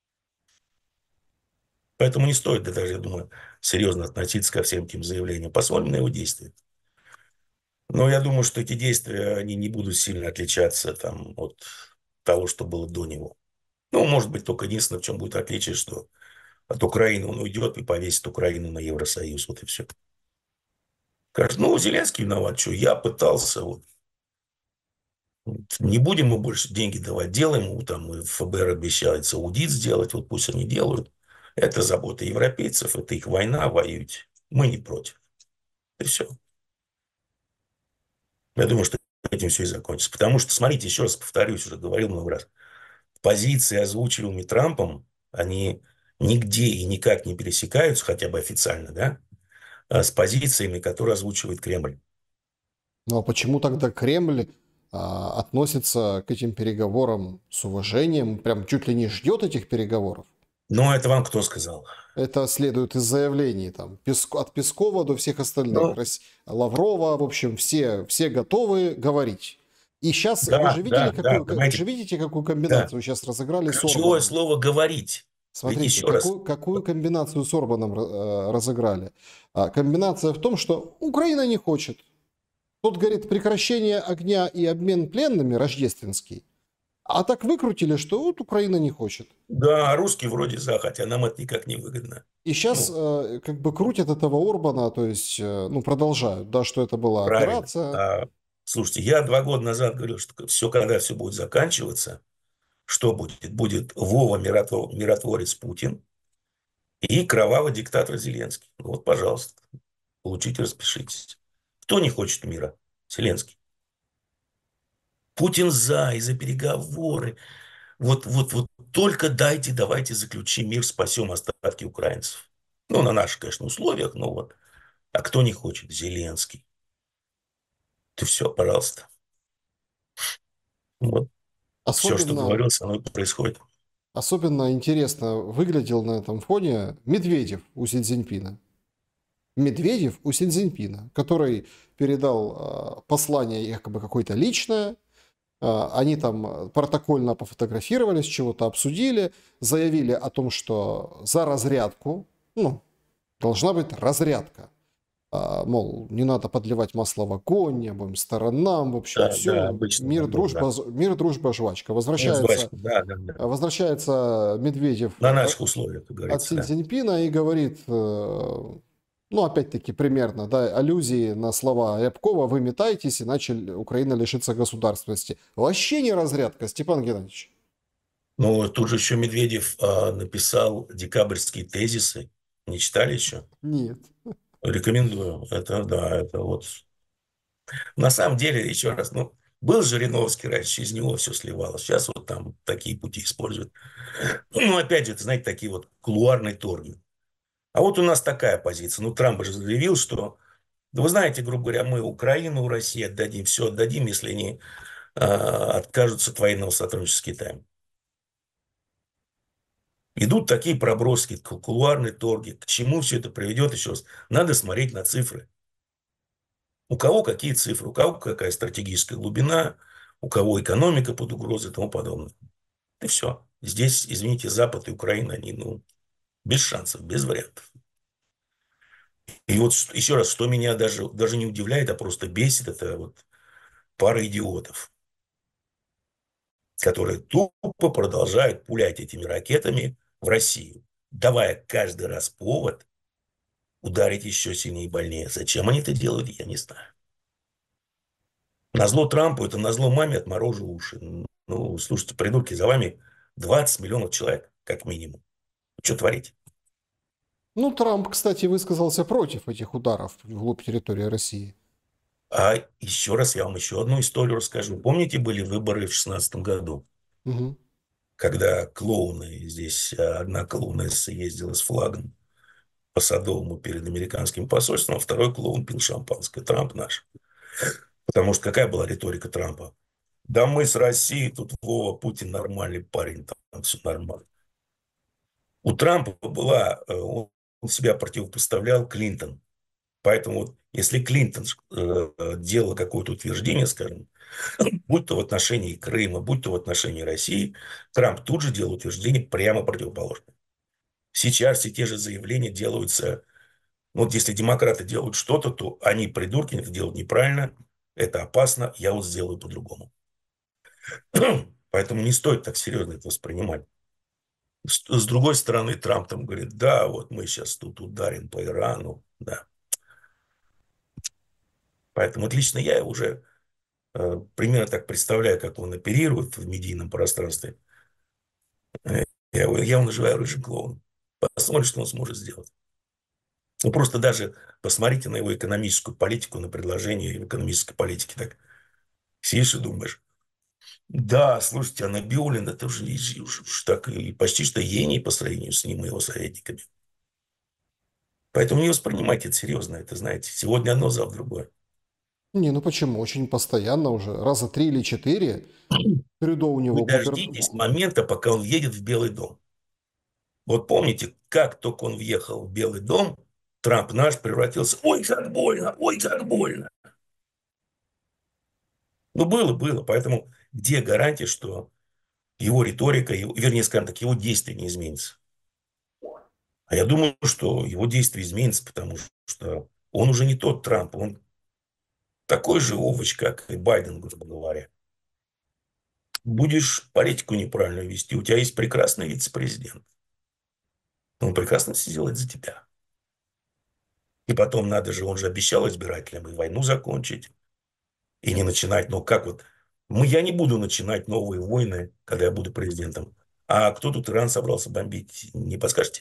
Поэтому не стоит, да, даже, я думаю, серьезно относиться ко всем этим заявлениям. Посмотрим на его действия. Но я думаю, что эти действия, они не будут сильно отличаться там, от того, что было до него. Ну, может быть, только единственное, в чем будет отличие, что от Украины он уйдет и повесит Украину на Евросоюз. Вот и все. Скажет: ну, Зеленский виноват, что я пытался. Вот. Не будем мы больше деньги давать, делаем, там и ФБР обещается аудит сделать, вот пусть они делают. Это забота европейцев, это их война, воюйте. Мы не против. И все. Я думаю, что этим все и закончится. Потому что, смотрите, еще раз повторюсь, уже говорил много раз, позиции, озвучиваемые Трампом, они нигде и никак не пересекаются, хотя бы официально, да, с позициями, которые озвучивает Кремль. Ну а почему тогда Кремль относится к этим переговорам с уважением, прям чуть ли не ждет этих переговоров? Но это вам кто сказал? Это следует из заявлений там, от Пескова до всех остальных. Ну, Лаврова, в общем, все готовы говорить. И сейчас вы да, же видели, да, да, вы же понимаете, видите, какую да. комбинацию сейчас разыграли с Ключевое Орбаном. слово «говорить». Ведь Смотрите, еще раз, какую комбинацию с Орбаном разыграли. Комбинация в том, что Украина не хочет. Тут, говорит, прекращение огня и обмен пленными рождественский. А так выкрутили, что вот Украина не хочет. да, русские вроде за, хотя нам это никак не выгодно. И сейчас Ну, как бы крутят этого Орбана, то есть, ну, продолжают, да, что это была правильно. операция. Слушайте, я 2 года назад говорил, что все, когда все будет заканчиваться, что будет? Будет Вова миротворец Путин и кровавый диктатор Зеленский. Ну, вот, пожалуйста, получите, распишитесь. Кто не хочет мира? Зеленский. Путин за переговоры. Вот только давайте заключим мир, спасем остатки украинцев. Ну, на наших, конечно, условиях, но вот. А кто не хочет? Зеленский. Ты все, пожалуйста. Вот. Все, что Особенно, говорил, со мной происходит. особенно интересно выглядел на этом фоне Медведев у Си Цзиньпина. Медведев у Си Цзиньпина, который передал послание якобы какое-то личное. Они там протокольно пофотографировались, чего-то обсудили, заявили о том, что за разрядку, ну, должна быть разрядка. Мол, не надо подливать масло в огонь, не обоим сторонам, в общем, Да, да, все, обычно набор, да. мир, дружба, жвачка. Нет, жвачка, да, да, да. Возвращается Медведев На наших условиях, как от говорится, Си да. Цзиньпина и говорит, ну, опять-таки, примерно, да, аллюзии на слова Рябкова: вы метаетесь, иначе Украина лишится государственности. Вообще не разрядка, Степан Геннадьевич. Ну, тут же еще Медведев написал декабрьские тезисы. Не читали еще? Нет. Рекомендую. Это, да, это вот. На самом деле, еще раз, ну, был Жириновский раньше, из него все сливалось. Сейчас вот там такие пути используют. Ну, опять же, это, знаете, такие вот кулуарные торги. А вот у нас такая позиция. Ну, Трамп же заявил, что, да вы знаете, грубо говоря, мы Украину, России отдадим, все отдадим, если они откажутся от военного сотрудничества с Китаем. Идут такие проброски, кулуарные торги. К чему все это приведет, еще раз? Надо смотреть на цифры. У кого какие цифры, у кого какая стратегическая глубина, у кого экономика под угрозой и тому подобное. И все. Здесь, извините, Запад и Украина, они, ну, без шансов, без вариантов. И вот еще раз, что меня даже не удивляет, а просто бесит, это вот пара идиотов, которые тупо продолжают пулять этими ракетами в Россию, давая каждый раз повод ударить еще сильнее и больнее. Зачем они это делают, я не знаю. Назло Трампу, это назло маме отморожу уши. Ну, слушайте, придурки, за вами 20 миллионов человек, как минимум. Что творить? Ну, Трамп, кстати, высказался против этих ударов вглубь территории России. А еще раз я вам еще одну историю расскажу. Помните, были выборы в 2016 году, Мгм. когда клоуны, здесь одна клоунесса ездила с флагом по Садовому перед американским посольством, а второй клоун пил шампанское. Трамп наш. Потому что какая была риторика Трампа? Да мы с Россией, тут Вова, Путин нормальный парень, там все нормально. У Трампа была, он себя противопоставлял Клинтон. Поэтому вот, если Клинтон делал какое-то утверждение, скажем, будь то в отношении Крыма, будь то в отношении России, Трамп тут же делал утверждение прямо противоположное. Сейчас все те же заявления делаются, ну, вот если демократы делают что-то, то они, придурки, это делают неправильно, это опасно, я вот сделаю по-другому. Поэтому не стоит так серьезно это воспринимать. С другой стороны, Трамп там говорит, да, вот мы сейчас тут ударим по Ирану, да. Поэтому вот лично я уже примерно так представляю, как он оперирует в медийном пространстве. Я его называю рыжим клоуном. Посмотрим, что он сможет сделать. Ну, просто даже посмотрите на его экономическую политику, на предложение в экономической политике. Так сидишь и думаешь, да, слушайте, а Набиуллин, это уж так и почти что гений по сравнению с ним и его советниками. Поэтому не воспринимайте это серьезно, это, знаете, сегодня одно, завтра другое. Не, ну почему? Очень постоянно уже. Раза 3 или 4 Трюдо у Вы него дождитесь момента, пока он едет в Белый дом. Вот помните, как только он въехал в Белый дом, Трамп наш превратился, ой, как больно, ой, как больно. Ну, было. Поэтому где гарантия, что его риторика, вернее, скажем так, его действия не изменятся? А я думаю, что его действия изменятся, потому что он уже не тот Трамп, он такой же овощ, как и Байден, грубо говоря. Будешь политику неправильно вести, у тебя есть прекрасный вице-президент. Он прекрасно все сделает за тебя. И потом надо же, он же обещал избирателям и войну закончить, и не начинать, ну как вот, я не буду начинать новые войны, когда я буду президентом. А кто тут Иран собрался бомбить, не подскажете?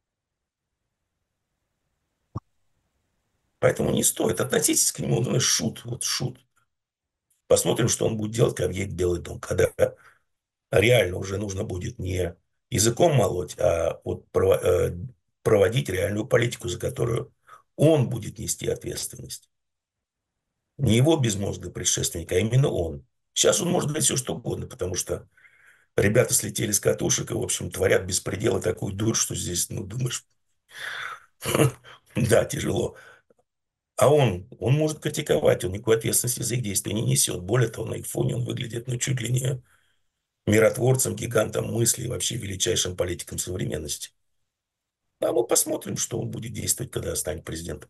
Поэтому не стоит. Относитесь к нему, ну, шут, вот шут. Посмотрим, что он будет делать, когда едет в Белый дом. Когда реально уже нужно будет не языком молоть, а вот проводить реальную политику, за которую он будет нести ответственность. Не его безмозглый предшественник, а именно он. Сейчас он может делать все, что угодно, потому что ребята слетели с катушек и, в общем, творят беспредел и такую дурь, что здесь, ну, думаешь, да, тяжело. А он может критиковать, он никакой ответственности за их действия не несет. Более того, на их фоне он выглядит, ну, чуть ли не миротворцем, гигантом мысли и вообще величайшим политиком современности. А мы посмотрим, что он будет действовать, когда станет президентом.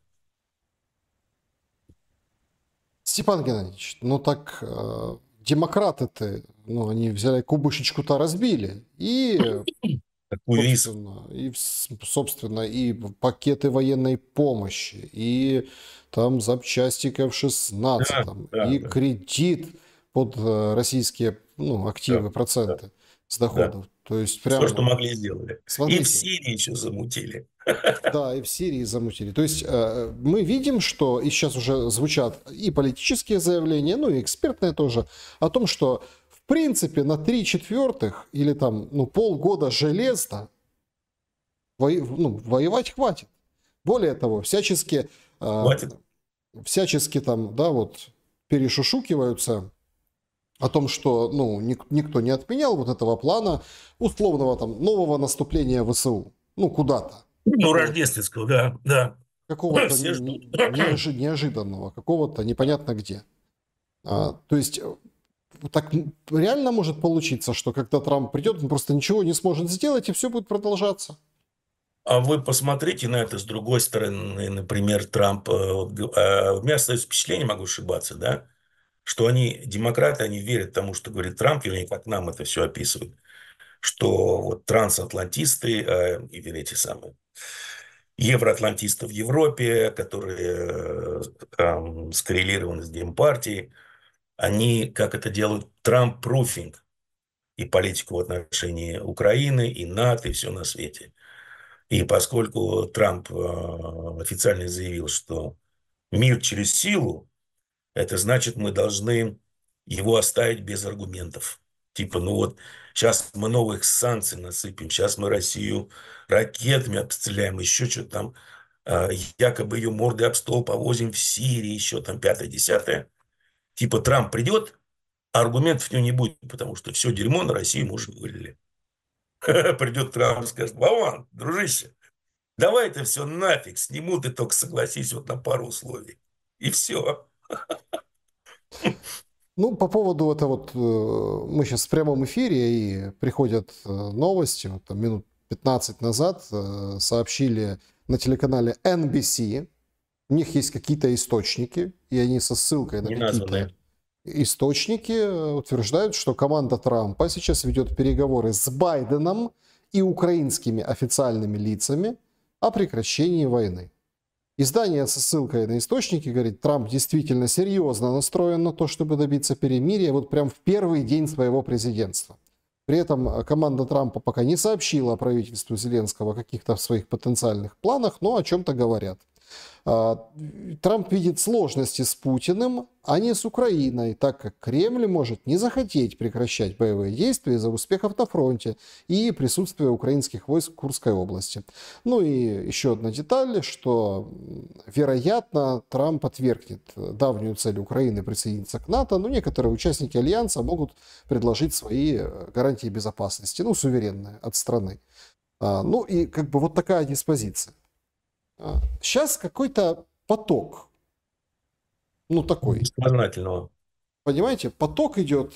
Степан Геннадьевич, ну так демократы-то, ну, они взяли кубышечку-то разбили. И, Такую риск. собственно, и пакеты военной помощи, и там запчасти к Да, F-16, да, и да, кредит под российские, ну, да, активы, да, проценты с да. доходов. То есть Все, прям что вот, могли, сделали. И в смотрите, Сирии еще замутили. да, и в Сирии замутили. То есть мы видим, что и сейчас уже звучат и политические заявления, ну и экспертные тоже, о том, что в принципе на 3/4 или там ну, полгода железно ну, воевать хватит. Более того, Хватит. всячески там, да, вот перешушукиваются о том, что ну, никто не отменял вот этого плана условного там нового наступления ВСУ. Ну, куда-то. Ну, Какого-то рождественского, да, да. какого-то Все ждут. неожиданного, какого-то непонятно где. То есть так реально может получиться, что когда Трамп придет, он просто ничего не сможет сделать, и все будет продолжаться. А вы посмотрите на это с другой стороны. Например, Трамп, у меня остается впечатление, могу ошибаться, да, что они, демократы, они верят тому, что говорит Трамп, вернее, как нам это все описывают, что вот трансатлантисты, или эти самые евроатлантисты в Европе, которые скоррелированы с Демпартией, они, как это делают, Трамп-пруфинг и политику в отношении Украины, и НАТО, и все на свете. И поскольку Трамп официально заявил, что мир через силу, это значит, мы должны его оставить без аргументов. Типа, ну вот, сейчас мы новых санкций насыпем, сейчас мы Россию ракетами обстреляем, еще что-то там, якобы ее мордой об стол повозим в Сирии, еще там пятое-десятое. Типа, Трамп придет, а аргументов у него не будет, потому что все дерьмо на Россию мы уже вылили. Придет Трамп и скажет: Вован, дружище, давай это все нафиг сниму, ты только согласись вот на пару условий. И все. Ну, по поводу это вот, мы сейчас в прямом эфире, и приходят новости, вот, там, минут 15 назад сообщили на телеканале NBC, у них есть какие-то источники, и они со ссылкой на какие-то Неназванные. источники утверждают, что команда Трампа сейчас ведет переговоры с Байденом и украинскими официальными лицами о прекращении войны. Издание со ссылкой на источники говорит, Трамп действительно серьезно настроен на то, чтобы добиться перемирия вот прям в первый день своего президентства. При этом команда Трампа пока не сообщила правительству Зеленского о каких-то своих потенциальных планах, но о чем-то говорят. Трамп видит сложности с Путиным, а не с Украиной, так как Кремль может не захотеть прекращать боевые действия из-за успехов на фронте и присутствия украинских войск в Курской области. Ну и еще одна деталь, что, вероятно, Трамп отвергнет давнюю цель Украины присоединиться к НАТО, но некоторые участники Альянса могут предложить свои гарантии безопасности, ну, суверенные от страны. Ну и как бы вот такая диспозиция. Сейчас какой-то поток, ну такой, Бессознательного. понимаете, поток идет,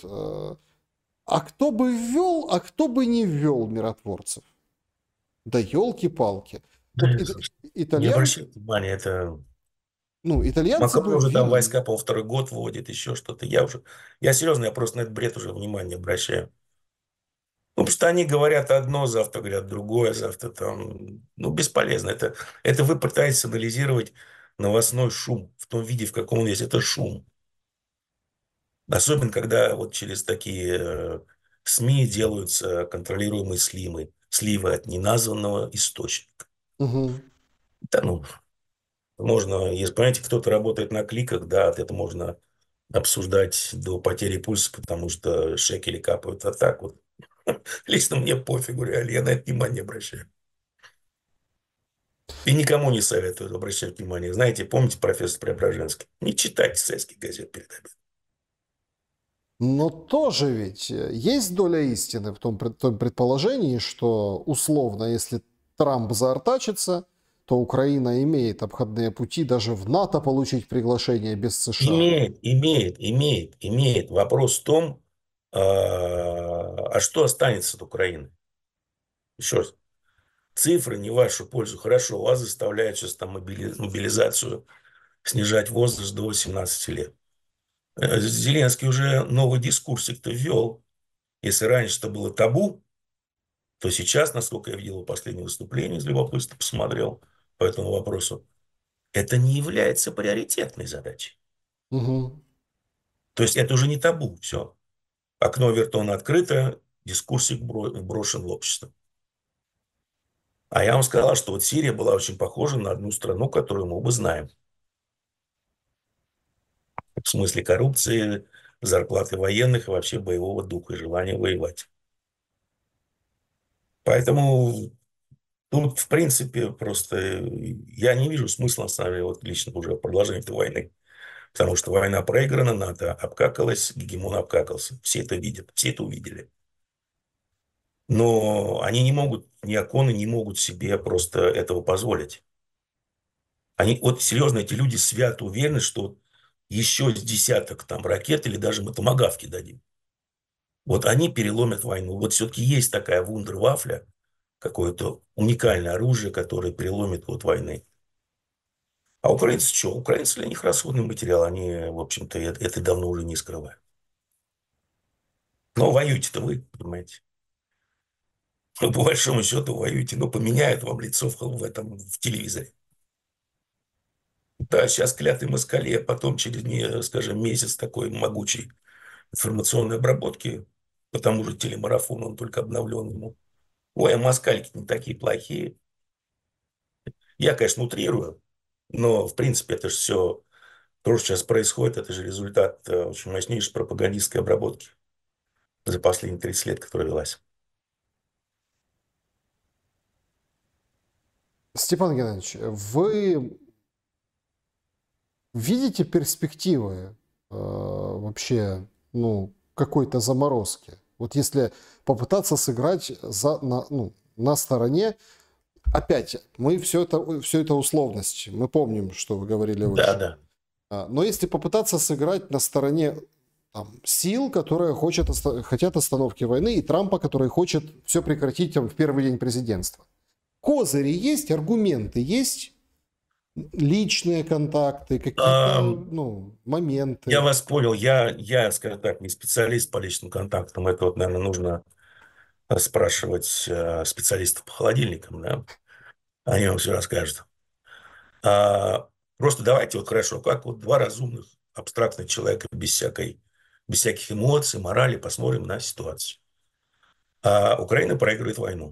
а кто бы ввел, а кто бы не ввел миротворцев. Да елки-палки. Да, Вот слушай, не итальянцы, обращай внимания, это... ну, итальянцы бы Макрон уже там ввели. войска по второй год вводит, еще что-то. Я серьезно, я просто на этот бред уже внимание обращаю. Ну, потому что они говорят одно, завтра говорят другое, завтра там... Ну, бесполезно. Это вы пытаетесь анализировать новостной шум в том виде, в каком он есть. Это шум. Особенно, когда вот через такие СМИ делаются контролируемые сливы от неназванного источника. Мгм. Да, ну, можно, если, понимаете, кто-то работает на кликах, да, это можно обсуждать до потери пульса, потому что шекели капают. А так вот, лично мне пофигу, реально, я на это внимание не обращаю. И никому не советую обращать внимание. Знаете, помните профессор Преображенский? Не читайте советских газет перед обедом. Но тоже ведь есть доля истины в том предположении, что условно, если Трамп заортачится, то Украина имеет обходные пути даже в НАТО получить приглашение без США. Имеет. Вопрос в том, а что останется от Украины? Еще раз, цифры не в вашу пользу. Хорошо, вас заставляют сейчас там мобилизацию снижать возраст до 18 лет. Зеленский уже новый дискурсик-то ввел. Если раньше это было табу, то сейчас, насколько я видел его последнее выступление, из любопытства посмотрел по этому вопросу, это не является приоритетной задачей. Мгм. То есть это уже не табу, все. Окно Вертона открыто, дискурсик брошен в общество. А я вам сказал, что вот Сирия была очень похожа на одну страну, которую мы оба знаем. В смысле коррупции, зарплаты военных и вообще боевого духа и желания воевать. Поэтому тут, в принципе, просто я не вижу смысла, на самом деле, вот лично уже продолжения этой войны. Потому что война проиграна, НАТО обкакалась, гегемон обкакался. Все это видят, все это увидели. Но они не могут, ни оконы не могут себе просто этого позволить. Они, вот серьезно, эти люди свято уверены, что еще с десяток там ракет или даже мы томагавки дадим. Вот они переломят войну. Вот все-таки есть такая вундервафля, какое-то уникальное оружие, которое переломит ход войны. А украинцы что? Украинцы для них расходный материал. Они, в общем-то, это давно уже не скрывают. Но воюете-то вы, понимаете. Ну, по большому счету воюете, но поменяют вам лицо в телевизоре. Да, сейчас клятый москали, а потом через, скажем, месяц такой могучей информационной обработки, по тому же телемарафону, он только обновлен ему. Ой, а москальки не такие плохие. Я, конечно, утрирую, но, в принципе, это же все, то, что сейчас происходит, это же результат очень мощнейшей пропагандистской обработки за последние 30 лет, которая велась. Степан Геннадьевич, вы видите перспективы вообще, ну, какой-то заморозки? Вот если попытаться сыграть на стороне, опять, мы все это условность, мы помним, что вы говорили Да, выше. да. Но если попытаться сыграть на стороне там, сил, которые хотят остановки войны, и Трампа, который хочет все прекратить там, в первый день президентства. Козыри есть, аргументы есть, личные контакты, какие-то ну, Я моменты. вас понял. Скажем так, не специалист по личным контактам. Это вот, наверное, нужно спрашивать специалистов по холодильникам, да? Они вам все расскажут. А, просто давайте вот хорошо, как вот два разумных, абстрактных человека без всяких эмоций, морали, посмотрим на ситуацию. Украина проигрывает войну.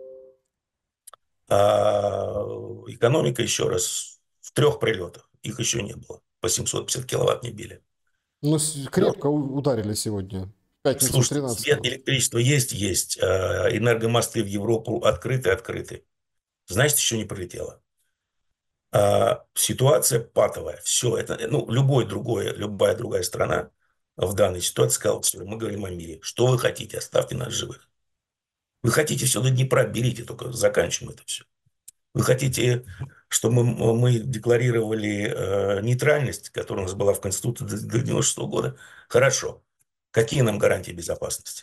Экономика, еще раз, в 3 прилетах. Их еще не было. По 750 киловатт не били. Ну, Ну, крепко ударили сегодня, в пятницу слушайте, 13. свет, электричество есть. Энергомосты в Европу открыты. Значит, еще не прилетело. Ситуация патовая. Все это, ну, любая другая страна в данной ситуации сказала, все, мы говорим о мире. Что вы хотите? Оставьте нас живых. Вы хотите все до Днепра, берите, только заканчиваем это все. Вы хотите, чтобы мы декларировали нейтральность, которая у нас была в Конституции до 96 года? Хорошо. Какие нам гарантии безопасности?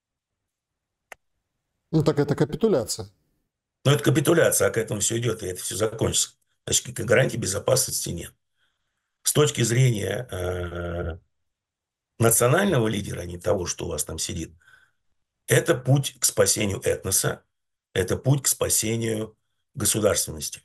Ну, так это капитуляция. Но это капитуляция, а к этому все идет, и это все закончится. Значит, гарантий безопасности нет. С точки зрения национального лидера, а не того, что у вас там сидит, это путь к спасению этноса, это путь к спасению государственности.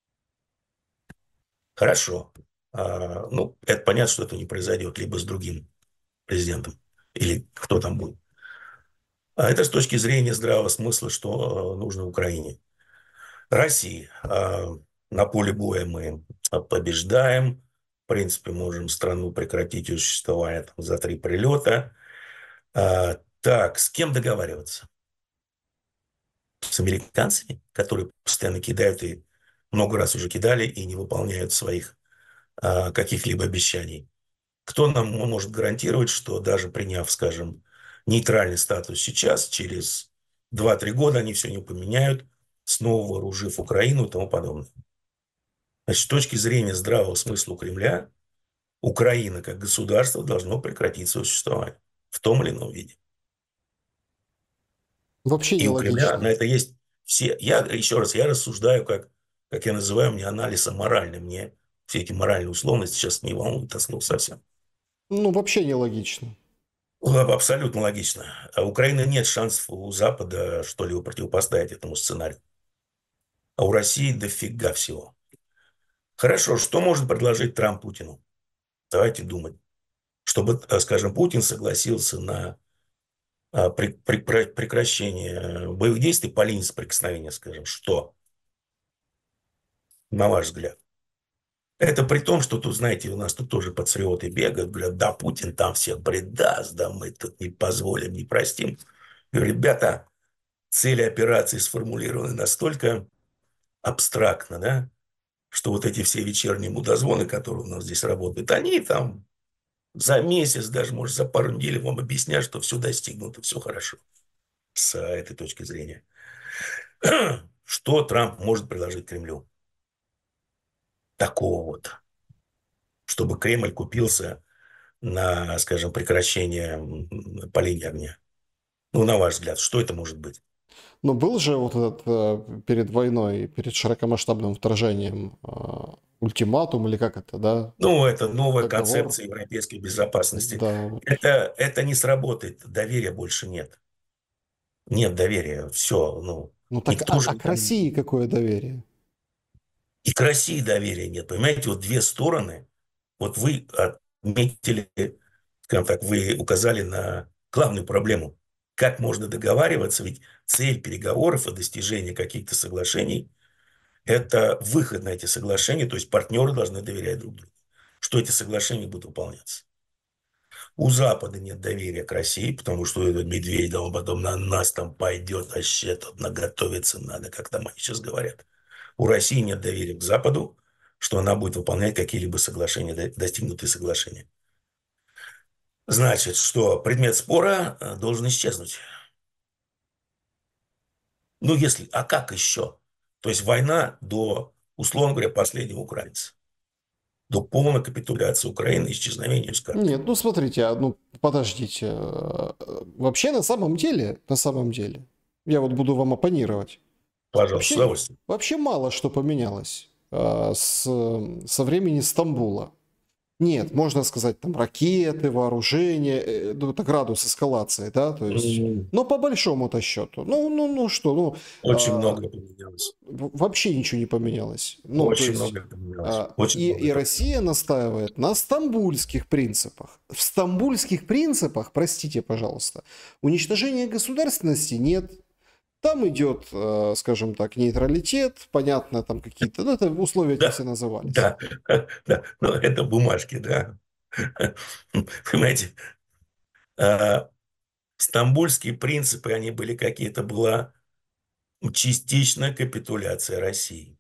Хорошо. Ну, это понятно, что это не произойдет либо с другим президентом, или кто там будет. А это с точки зрения здравого смысла, что нужно Украине. России. На поле боя мы побеждаем. В принципе, можем страну прекратить ее существование там, за 3 прилета. Так, с кем договариваться? С американцами, которые постоянно кидают и много раз уже кидали и не выполняют своих каких-либо обещаний. Кто нам может гарантировать, что даже приняв, скажем, нейтральный статус сейчас, через 2-3 года они все не поменяют, снова вооружив Украину и тому подобное. Значит, с точки зрения здравого смысла у Кремля, Украина как государство должно прекратить свое существование в том или ином виде. Вообще И у Кремля на нелогично. это есть все... Еще раз, я рассуждаю, как я называю, мне анализ моральный. Мне все эти моральные условности сейчас не волнуют от слов совсем. Ну, вообще нелогично. Абсолютно логично. А у Украины нет шансов у Запада что-либо противопоставить этому сценарию. А у России дофига всего. Хорошо, что может предложить Трамп Путину? Давайте думать. Чтобы, скажем, Путин согласился на прекращение боевых действий по линии соприкосновения, скажем, что, на ваш взгляд? Это при том, что тут, знаете, у нас тут тоже патриоты бегают, говорят, да, Путин там всех предаст, да, мы тут не позволим, не простим. Я говорю, ребята, цели операции сформулированы настолько абстрактно, да, что вот эти все вечерние мудозвоны, которые у нас здесь работают, они там за месяц, даже, может, за пару недель вам объяснят, что все достигнуто, все хорошо с этой точки зрения. Что Трамп может предложить Кремлю? Такого вот, чтобы Кремль купился на, скажем, прекращение по линии огня. Ну, на ваш взгляд, что это может быть? Но был же вот этот перед войной, перед широкомасштабным вторжением ультиматум, или как это, да, Ну, это новая договор. концепция европейской безопасности. Да, вот. Это не сработает, доверия больше нет. Нет доверия, все, ну, Ну так, никто же а к России какое доверие? и к России доверия нет. Понимаете, вот две стороны. Вот вы отметили, скажем так, вы указали на главную проблему. Как можно договариваться, ведь цель переговоров и достижения каких-то соглашений – это выход на эти соглашения, то есть партнеры должны доверять друг другу, что эти соглашения будут выполняться. У Запада нет доверия к России, потому что этот Медведев, он потом на нас там пойдет, вообще тут наготовиться надо, как там они сейчас говорят. У России нет доверия к Западу, что она будет выполнять какие-либо соглашения, достигнутые соглашения. Значит, что предмет спора должен исчезнуть. Ну, если, а как еще? То есть война до, условно говоря, последнего украинца. До полной капитуляции Украины и исчезновения с карты. Нет, ну смотрите, ну подождите. Вообще на самом деле, я вот буду вам оппонировать. Пожалуйста, с Вообще, удовольствием. вообще мало что поменялось со времени Стамбула. Нет, можно сказать, там ракеты, вооружение, ну, это градус эскалации, да, то есть, но по большому-то счету, ну что, ну, Очень многое поменялось. вообще ничего не поменялось. Ну, то Очень есть, многое поменялось. Очень и многое Россия поменялось. настаивает на стамбульских принципах. В стамбульских принципах, простите, пожалуйста, уничтожения государственности нет. Там идет, скажем так, нейтралитет, понятно, там какие-то, ну, это условия эти все Да, назывались. да, да. Но это бумажки, да. Понимаете, а, стамбульские принципы, они были какие-то, была частичная капитуляция России.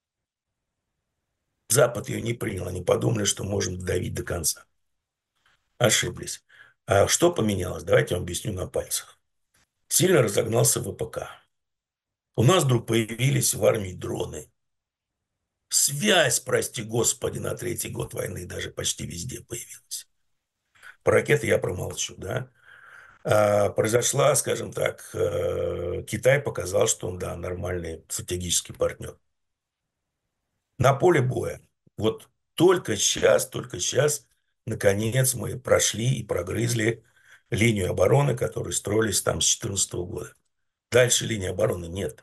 Запад ее не принял, они подумали, что можем давить до конца. Ошиблись. А что поменялось? Давайте я вам объясню на пальцах. Сильно разогнался ВПК. У нас вдруг появились в армии дроны. Связь, прости господи, на третий год войны даже почти везде появилась. Про ракеты я промолчу, да. Произошла, скажем так, Китай показал, что он, да, нормальный стратегический партнер. На поле боя. Вот только сейчас, наконец, мы прошли и прогрызли линию обороны, которые строились там с 2014 года. Дальше линии обороны нет.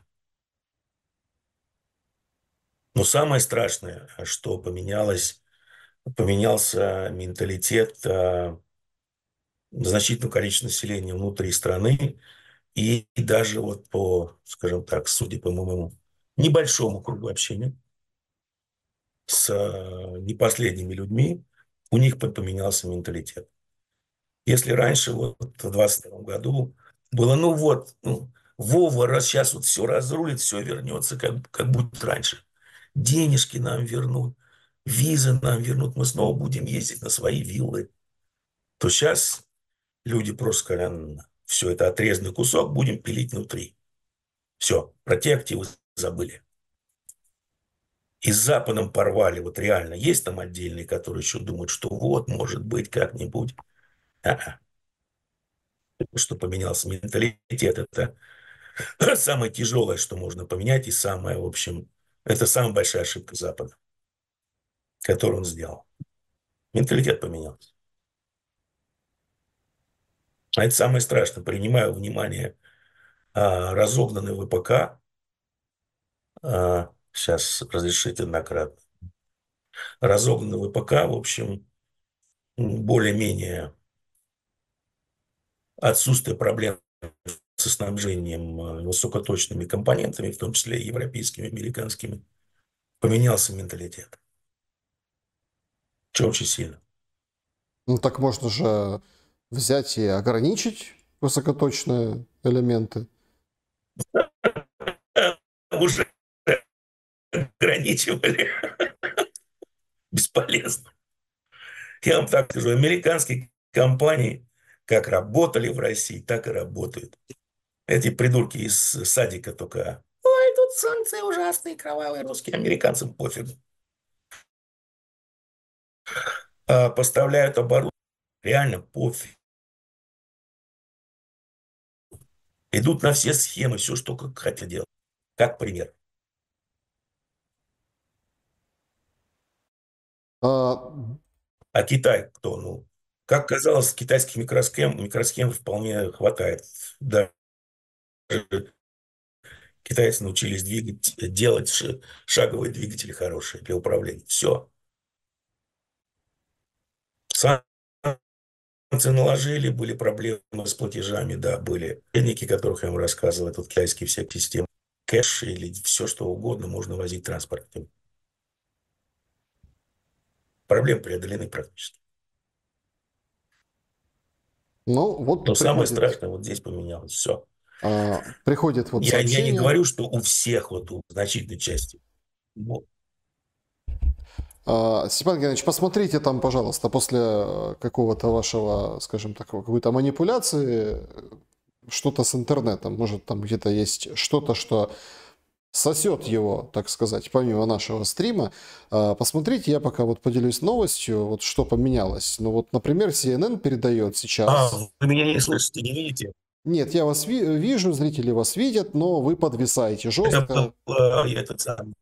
Но самое страшное, что поменялся менталитет значительного количества населения внутри страны. И даже вот по, скажем так, судя по моему небольшому кругу общения с не последними людьми, у них поменялся менталитет. Если раньше, вот в 22 году, было, ну вот, ну, Вова, раз сейчас вот все разрулит, все вернется, как будет раньше. Денежки нам вернут, визы нам вернут, мы снова будем ездить на свои виллы. То сейчас люди просто сказали, все это отрезанный кусок, будем пилить внутри. Все, про те активы забыли. И с Западом порвали, вот реально. Есть там отдельные, которые еще думают, что вот, может быть, как-нибудь. А-а. Что поменялся менталитет, это самое тяжелое, что можно поменять, и самое, в общем, это самая большая ошибка Запада, которую он сделал. Менталитет поменялся. А это самое страшное. Принимая во внимание разогнанный ВПК, сейчас разрешите однократно, разогнанный ВПК, в общем, более-менее отсутствие проблем со снабжением высокоточными компонентами, в том числе европейскими, американскими, поменялся менталитет. Что очень сильно. Ну так можно же взять и ограничить высокоточные элементы. Уже ограничивали. Бесполезно. Я вам так скажу, американские компании как работали в России, так и работают. Эти придурки из садика только: ой, тут санкции ужасные, кровавые русские, американцам пофигу. А поставляют оборудование, реально пофиг. Идут на все схемы, все, что как хотят делать. Как пример. А, А Китай кто? Ну, как казалось, китайских микросхем вполне хватает. Даже китайцы научились делать шаговые двигатели хорошие для управления. Все. Санкции наложили, были проблемы с платежами, да, были. Техники, которых я вам рассказывал, тут китайские всякие системы, кэш или все, что угодно можно возить транспортом. Проблемы преодолены практически. ну Но вот самое приходит, страшное вот здесь поменялось. Все. приходит вот Я не сообщение. говорю, что у всех, вот у значительной части. Вот. Степан Геннадьевич, посмотрите там, пожалуйста, после какого-то вашего, скажем так, какой-то манипуляции, что-то с интернетом. Может, там где-то есть что-то, что сосет его, так сказать, помимо нашего стрима. Посмотрите, я пока вот поделюсь новостью, вот что поменялось. Ну вот, например, CNN передает сейчас. Вы меня не слышите, не видите? Нет, я вас вижу, зрители вас видят, но вы подвисаете Это жестко. был этот самый.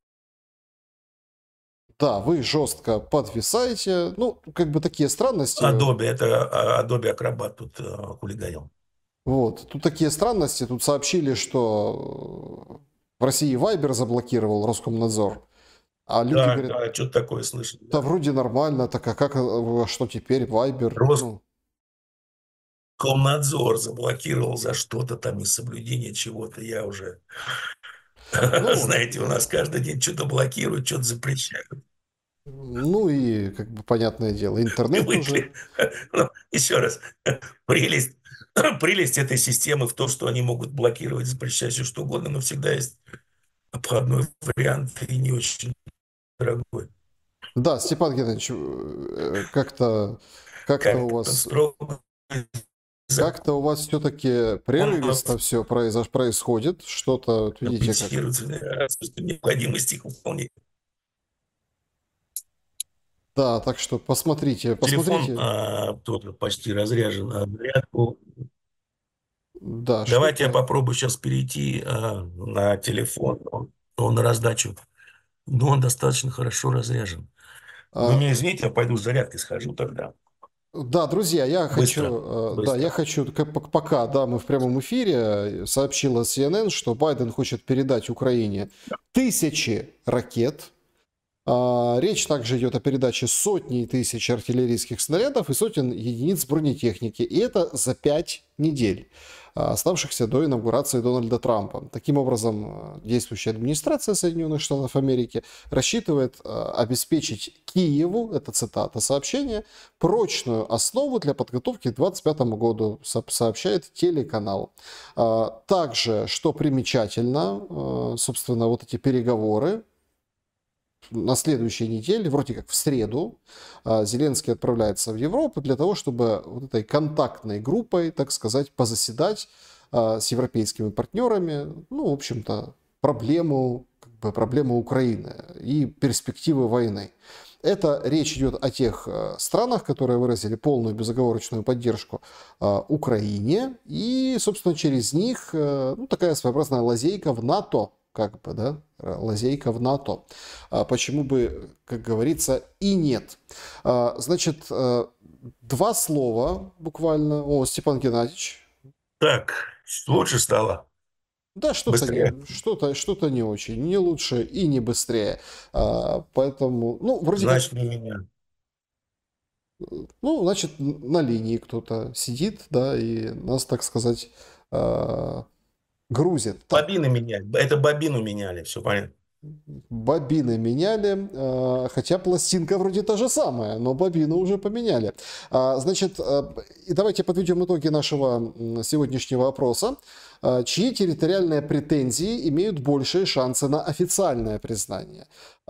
Да, вы жестко подвисаете. Ну, как бы такие странности. Adobe, это Adobe Acrobat тут хулиганил. Вот, тут такие странности. Тут сообщили, что в России Вайбер заблокировал Роскомнадзор. А люди Да, говорят, да, что-то такое слышал. да Да. вроде нормально, так а как, что теперь Вайбер? Ну, Роскомнадзор заблокировал за что-то там, несоблюдение чего-то. Я уже, ну, знаете, у нас каждый день что-то блокируют, что-то запрещают. ну и, как бы, понятное дело, интернет тоже. Привыкли. Ну, еще раз, прелесть, прелесть этой системы в том, что они могут блокировать, запрещать все что угодно, но всегда есть обходной вариант и не очень дорогой. Да, Степан Геннадьевич, как-то у Как-то вас строго как-то у вас все-таки прерывисто все происходит. Что-то, вот видите, как... компенсируется необходимость их выполнения. Да, так что посмотрите, Телефон посмотрите. тоже почти разряжен на зарядку. Да, Давайте я что-то... попробую сейчас перейти на телефон. Он на раздачу. Но он достаточно хорошо разряжен. Вы А, меня извините, я пойду с зарядкой схожу тогда. да, друзья, Быстро, я быстро. хочу, пока, да, мы в прямом эфире, сообщила CNN, что Байден хочет передать Украине тысячи ракет. Речь также идет о передаче сотни тысяч артиллерийских снарядов и сотен единиц бронетехники. И это за 5 недель, оставшихся до инаугурации Дональда Трампа. Таким образом, действующая администрация Соединенных Штатов Америки рассчитывает обеспечить Киеву, это цитата сообщения, прочную основу для подготовки к 2025 году, сообщает телеканал. Также, что примечательно, собственно, вот эти переговоры на следующей неделе, вроде как в среду, Зеленский отправляется в Европу для того, чтобы вот этой контактной группой, так сказать, позаседать с европейскими партнерами, ну, в общем-то, проблему Украины и перспективы войны. Это речь идет о тех странах, которые выразили полную безоговорочную поддержку Украине, и, собственно, через них ну, такая своеобразная лазейка в НАТО, как бы, да, лазейка в НАТО. Почему бы, как говорится, и нет. Значит, два слова буквально. О, Степан Геннадьевич. Так, лучше стало. Да, Быстрее. что-то не очень, не лучше и не быстрее. Поэтому, ну, вроде как, Значит, не меня. Ну, значит, на линии кто-то сидит, да, и нас, так сказать, э, грузит. Так, Бобины меняли. Это бобину меняли, все понятно. бобины меняли, хотя пластинка вроде та же самая, но бобину уже поменяли. Значит, и давайте подведем итоги нашего сегодняшнего опроса. Чьи территориальные претензии имеют большие шансы на официальное признание?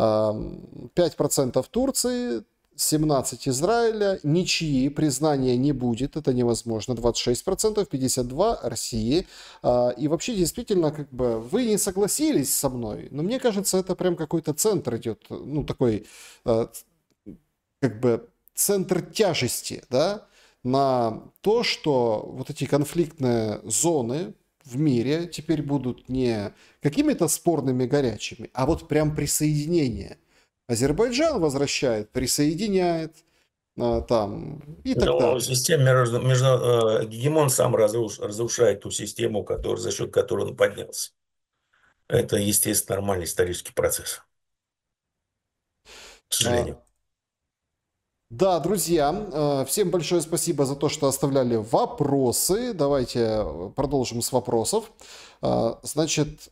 5% Турции, 17 Израиля, ничьи, признания не будет, это невозможно, 26%, 52% России. И вообще, действительно, как бы вы не согласились со мной, но мне кажется, это прям какой-то центр идет, ну, такой, э, как бы центр тяжести, да, на то, что вот эти конфликтные зоны в мире теперь будут не какими-то спорными горячими, а вот прям присоединение. Азербайджан возвращает, присоединяет, там и так Ну, далее. система гегемон сам разрушает ту систему, за счет которой он поднялся. Это, естественно, нормальный исторический процесс, к А, сожалению. Да, друзья, всем большое спасибо за то, что оставляли вопросы. Давайте продолжим с вопросов. Значит,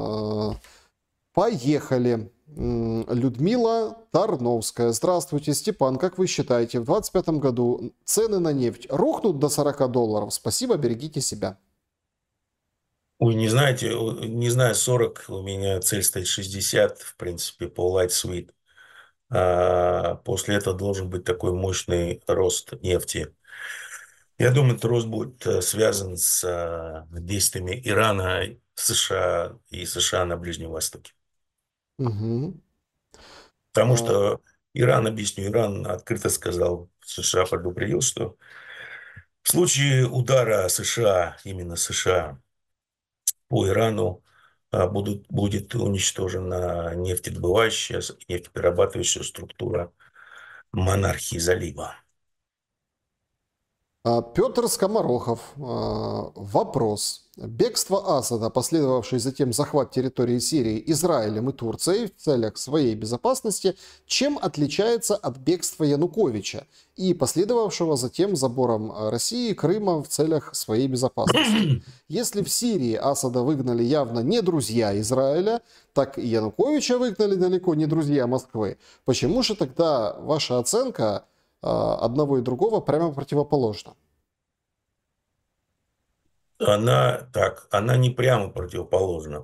поехали. Людмила Тарновская. Здравствуйте, Степан. Как вы считаете, в 2025 году цены на нефть рухнут до $40? Спасибо, берегите себя. Ой, не знаете, не знаю, 40, у меня цель стоит 60, в принципе, по Light Sweet. После этого должен быть такой мощный рост нефти. Я думаю, этот рост будет связан с действиями Ирана, США и США на Ближнем Востоке. Мгм. Потому А, что Иран, объясню, Иран открыто сказал, США предупредил, что в случае удара США, именно США, по Ирану будет уничтожена нефтедобывающая, нефтеперерабатывающая структура монархии залива. Петр Скоморохов. Вопрос. Бегство Асада, последовавший затем захват территории Сирии Израилем и Турцией в целях своей безопасности, чем отличается от бегства Януковича и последовавшего затем забором России Крыма в целях своей безопасности? Если в Сирии Асада выгнали явно не друзья Израиля, так и Януковича выгнали далеко не друзья Москвы, почему же тогда ваша оценка одного и другого прямо противоположно? Она не прямо противоположна.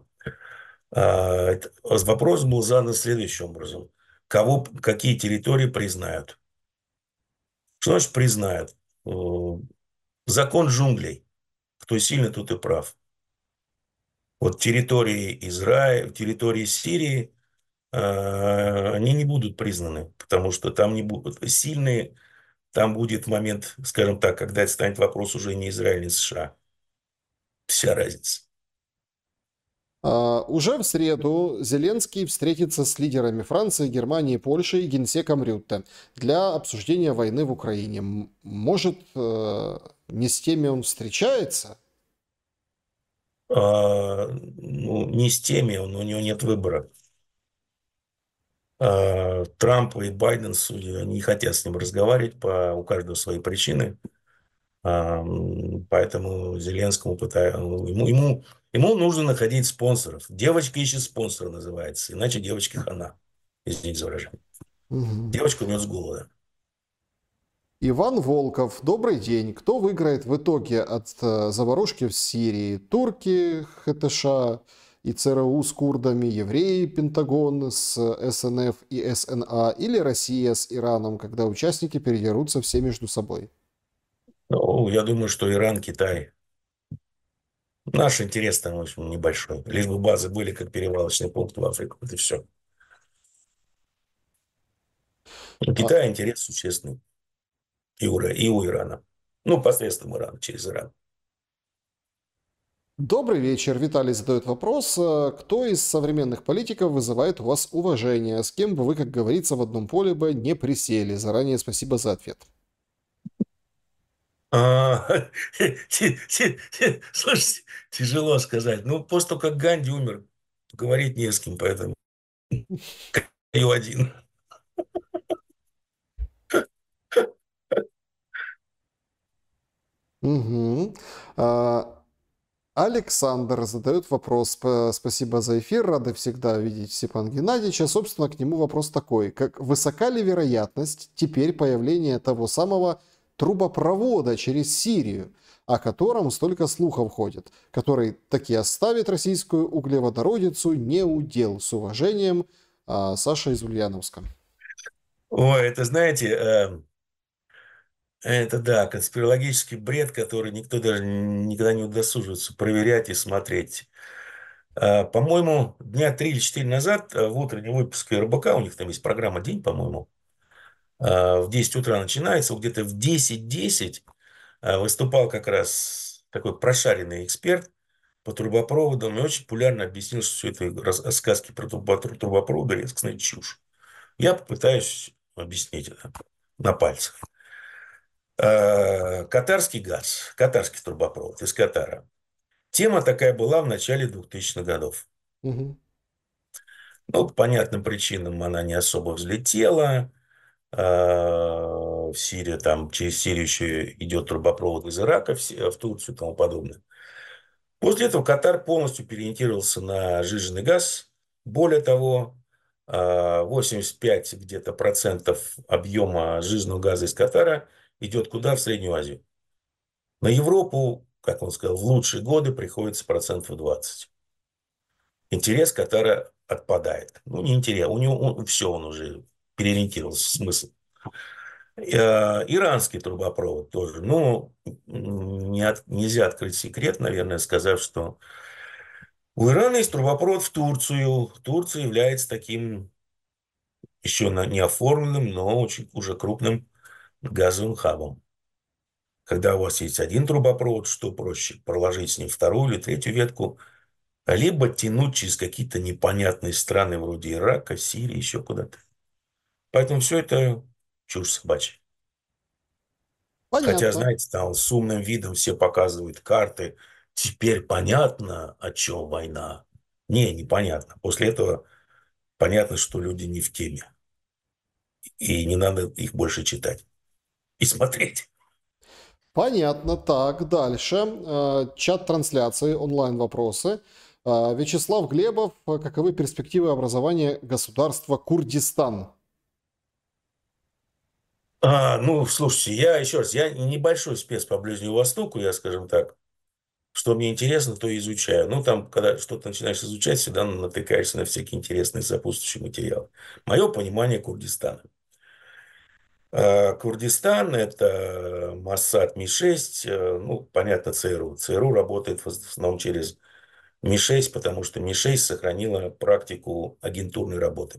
Вопрос был задан следующим образом. Какие территории признают? Что значит признают? Закон джунглей. Кто сильный, тот и прав. Вот территории Израиля, территории Сирии, они не будут признаны, потому что там не будут сильные, там будет момент, скажем так, когда это станет вопрос уже не Израиля, не США. Вся разница. Уже в среду Зеленский встретится с лидерами Франции, Германии, Польши и генсеком Рютте для обсуждения войны в Украине. Может, не с теми он встречается? Ну, не с теми, у него нет выбора. Трамп и Байден, судя, не хотят с ним разговаривать, у каждого свои причины. Поэтому Зеленскому ему нужно находить спонсоров. Девочка ищет спонсора, называется. Иначе девочке хана. Извините за выражение. Мгм. Девочка умрет с голода. Иван Волков, добрый день. Кто выиграет в итоге от заварушки в Сирии? Турки, ХТШ и ЦРУ с курдами, евреи, Пентагон с СНФ и СНА или Россия с Ираном, когда участники передерутся все между собой? Ну, я думаю, что Иран, Китай. Наш интерес там, в общем, небольшой. Лишь бы базы были как перевалочный пункт в Африку. Это все. У А, Китая интерес существенный. И у Ирана. Ну, посредством Ирана, через Иран. Добрый вечер. Виталий задает вопрос. Кто из современных политиков вызывает у вас уважение? С кем бы вы, как говорится, в одном поле бы не присели? Заранее спасибо за ответ. А, Слушайте, тяжело сказать. Ну, после того, как Ганди умер, говорить не с кем, поэтому я один. Мгм. А, Александр задает вопрос. Спасибо за эфир. Рады всегда видеть Степана Геннадьевича. Собственно, к нему вопрос такой. Как высока ли вероятность теперь появления того самого трубопровода через Сирию, о котором столько слухов ходит, который таки оставит российскую углеводородицу не удел? С уважением, Саша из Ульяновска. Ой, это, знаете, это да, конспирологический бред, который никто даже никогда не удосуживается проверять и смотреть. По-моему, дня 3 или 4 назад в утреннем выпуске РБК, у них там есть программа «День», по-моему, в 10 утра начинается, где-то в 10:10 выступал как раз такой прошаренный эксперт по трубопроводам и очень популярно объяснил, что все это сказки про трубопроводы резкостная чушь. Я попытаюсь объяснить это на пальцах. Катарский газ, катарский трубопровод из Катара. Тема такая была в начале 2000-х годов. Мгм. Ну, по понятным причинам она не особо взлетела. В Сирии, там, через Сирию еще идет трубопровод из Ирака в Турцию и тому подобное. После этого Катар полностью переориентировался на сжиженный газ. Более того, 85 где-то процентов объема сжиженного газа из Катара идет куда? В Среднюю Азию. На Европу, как он сказал, в лучшие годы приходится процентов 20. Интерес Катара отпадает. Ну, не интерес, у него все, он уже переориентировался, смысл. Иранский трубопровод тоже. Ну, нельзя открыть секрет, наверное, сказав, что у Ирана есть трубопровод в Турцию. Турция является таким еще не оформленным, но очень уже крупным газовым хабом. Когда у вас есть один трубопровод, что проще? Проложить с ним вторую или третью ветку, либо тянуть через какие-то непонятные страны вроде Ирака, Сирии, еще куда-то. Поэтому все это чушь собачья. Хотя, Понятно. знаете, там с умным видом все показывают карты. Теперь понятно, о чем война. Не, непонятно. После этого понятно, что люди не в теме. И не надо их больше читать и смотреть. Понятно. Так, дальше. Чат трансляции, онлайн-вопросы. Вячеслав Глебов. Каковы перспективы образования государства Курдистан? Ну, слушайте, я еще раз, я небольшой спец по Ближнему Востоку, я, скажем так, что мне интересно, то и изучаю. Ну, там, когда что-то начинаешь изучать, всегда натыкаешься на всякие интересные сопутствующие материалы. Мое понимание Курдистана. Курдистан – это Моссад Ми-6, ну, понятно, ЦРУ. ЦРУ работает в основном через Ми-6, потому что Ми-6 сохранила практику агентурной работы.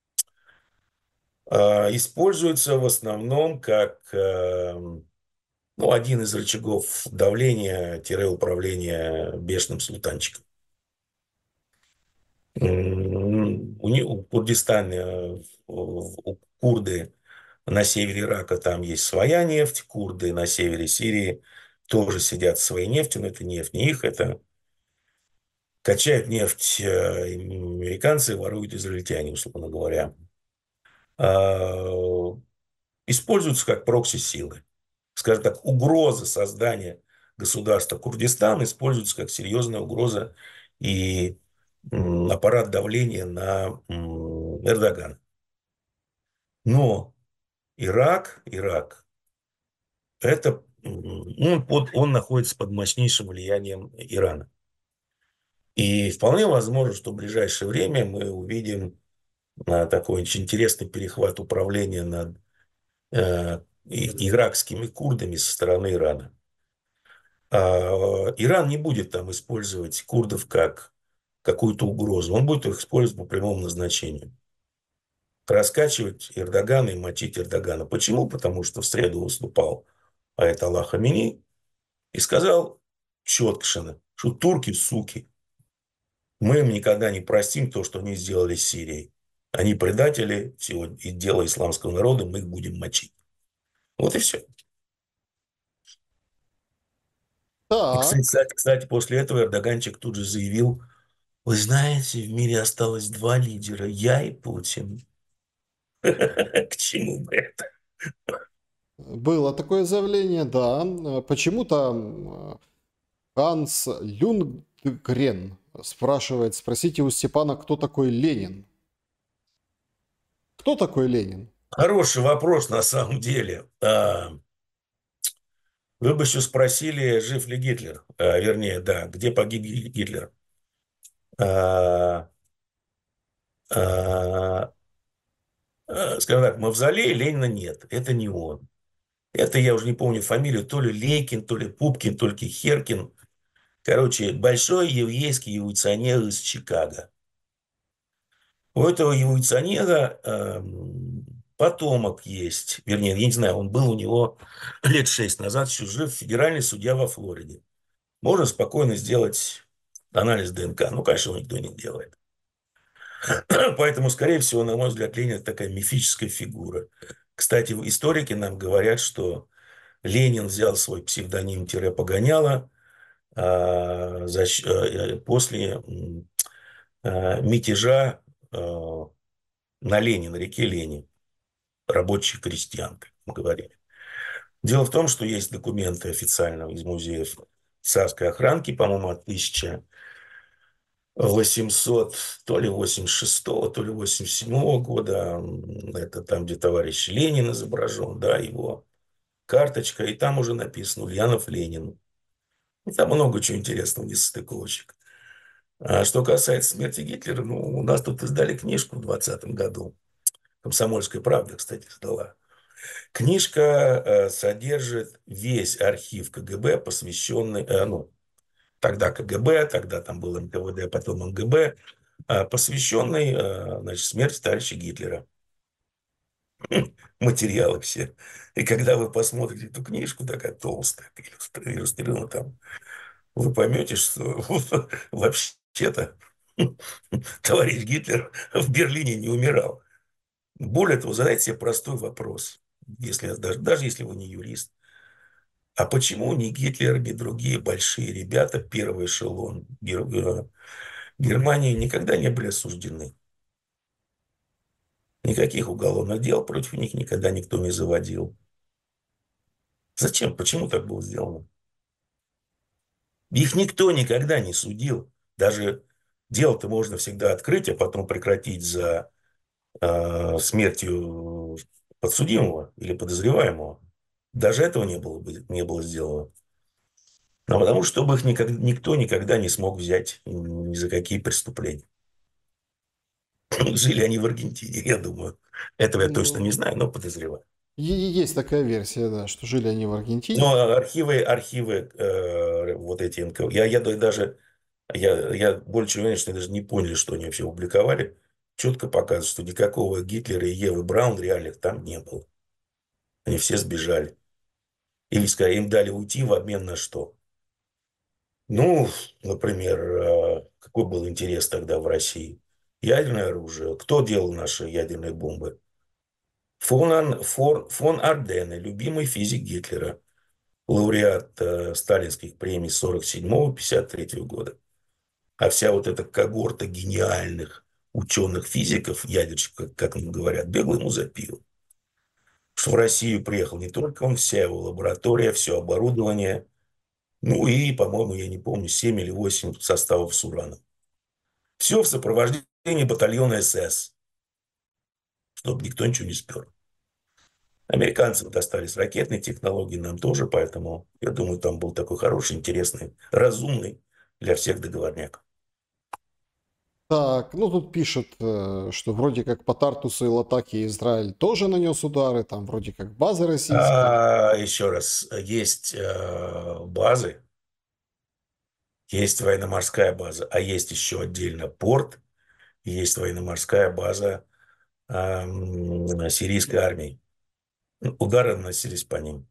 Используется в основном как ну, один из рычагов давления-управления бешеным султанчиком. У Курдистана, у курды на севере Ирака там есть своя нефть, курды на севере Сирии тоже сидят с своей нефтью, но это нефть не их, это качают нефть американцы, воруют израильтяне, условно говоря. А, Используются как прокси-силы. Скажем так, угроза создания государства Курдистан используется как серьезная угроза и аппарат давления на Эрдогана. Но Ирак, это, он находится под мощнейшим влиянием Ирана. И вполне возможно, что в ближайшее время мы увидим такой очень интересный перехват управления над иракскими курдами со стороны Ирана. Иран не будет там использовать курдов как какую-то угрозу. Он будет их использовать по прямому назначению. Раскачивать Эрдогана и мочить Эрдогана. Почему? Потому что в среду выступал Аятоллах Хамини и сказал четко, что турки суки. Мы им никогда не простим то, что они сделали с Сирией. Они предатели всего и дела исламского народа, мы их будем мочить. Вот и все. И, Так. кстати, после этого Эрдоганчик тут же заявил: вы знаете, в мире осталось два лидера, я и Путин. К чему бы это? Было такое заявление, да. Почему-то Ханс Люндгрен спрашивает, спросите у Степана, кто такой Ленин. Кто такой Ленин? Хороший вопрос на самом деле. Вы бы еще спросили, жив ли Гитлер. Вернее, да, где погиб Гитлер. А, а, Скажем так, мавзолея Ленина нет. Это не он. Это я уже не помню фамилию, то ли Лейкин, то ли Пупкин, то ли Херкин. Короче, большой еврейский эволюционер из Чикаго. У этого эволюционера потомок есть. Вернее, я не знаю, он был у него лет 6 назад, еще жив, федеральный судья во Флориде. Можно спокойно сделать анализ ДНК. Ну, конечно, его никто не делает. Поэтому, скорее всего, на мой взгляд, Ленин – это такая мифическая фигура. Кстати, историки нам говорят, что Ленин взял свой псевдоним-погоняло после мятежа на Лене, на реке Лени, рабочих крестьян, как мы говорили. Дело в том, что есть документы официально из музеев царской охранки, по-моему, от 1800, то ли 86-го, то ли 87-го года. Это там, где товарищ Ленин изображен, да, его карточка, и там уже написано «Ульянов Ленин». И там много чего интересного, несостыковочек. А что касается смерти Гитлера, ну, у нас тут издали книжку в 2020 году. «Комсомольская правда», кстати, издала. Книжка содержит весь архив КГБ, посвященный, ну, тогда КГБ, тогда там был НКВД, потом МГБ, посвященный, значит, смерти товарища Гитлера. Материалы все. И когда вы посмотрите эту книжку, такая толстая, иллюстрирована там, вы поймете, что вообще-то товарищ Гитлер в Берлине не умирал. Более того, задайте себе простой вопрос, если, даже если вы не юрист. А почему ни Гитлер, ни другие большие ребята, первый эшелон Германии, никогда не были осуждены? Никаких уголовных дел против них никогда никто не заводил. Зачем? Почему так было сделано? Их никто никогда не судил. Даже дело-то можно всегда открыть, а потом прекратить за смертью подсудимого или подозреваемого. Даже этого не было сделано. А потому что чтобы их никто никогда не смог взять ни за какие преступления. Жили они в Аргентине, я думаю. Этого я точно не Ну, знаю, но подозреваю. есть такая версия, да, что жили они в Но Аргентине. архивы вот эти НКВД, я больше уверен, что они даже не поняли, что они вообще опубликовали. Четко показывают, что никакого Гитлера и Евы Браун реальных там не было. Они все сбежали. Или, скорее, им дали уйти в обмен на что? Ну, например, какой был интерес тогда в России? Ядерное оружие. Кто делал наши ядерные бомбы? Фон Ардене, любимый физик Гитлера, лауреат сталинских премий 47-53 года. А вся вот эта когорта гениальных ученых-физиков, ядерщиков, как им говорят, бегло ему за пиво. Что в Россию приехал не только он, вся его лаборатория, все оборудование, ну и, по-моему, я не помню, 7 или 8 составов с ураном. Все в сопровождении батальона СС, чтобы никто ничего не спер. Американцам достались ракетные технологии, нам тоже, поэтому я думаю, там был такой хороший, интересный, разумный для всех договорняк. Так, ну тут пишет, что вроде как по Тартусу и Латаке Израиль тоже нанес удары, там вроде как базы российские. Еще раз, есть базы, есть военно-морская база, а есть еще отдельно порт, и есть военно-морская база сирийской армии. Удары наносились по ним.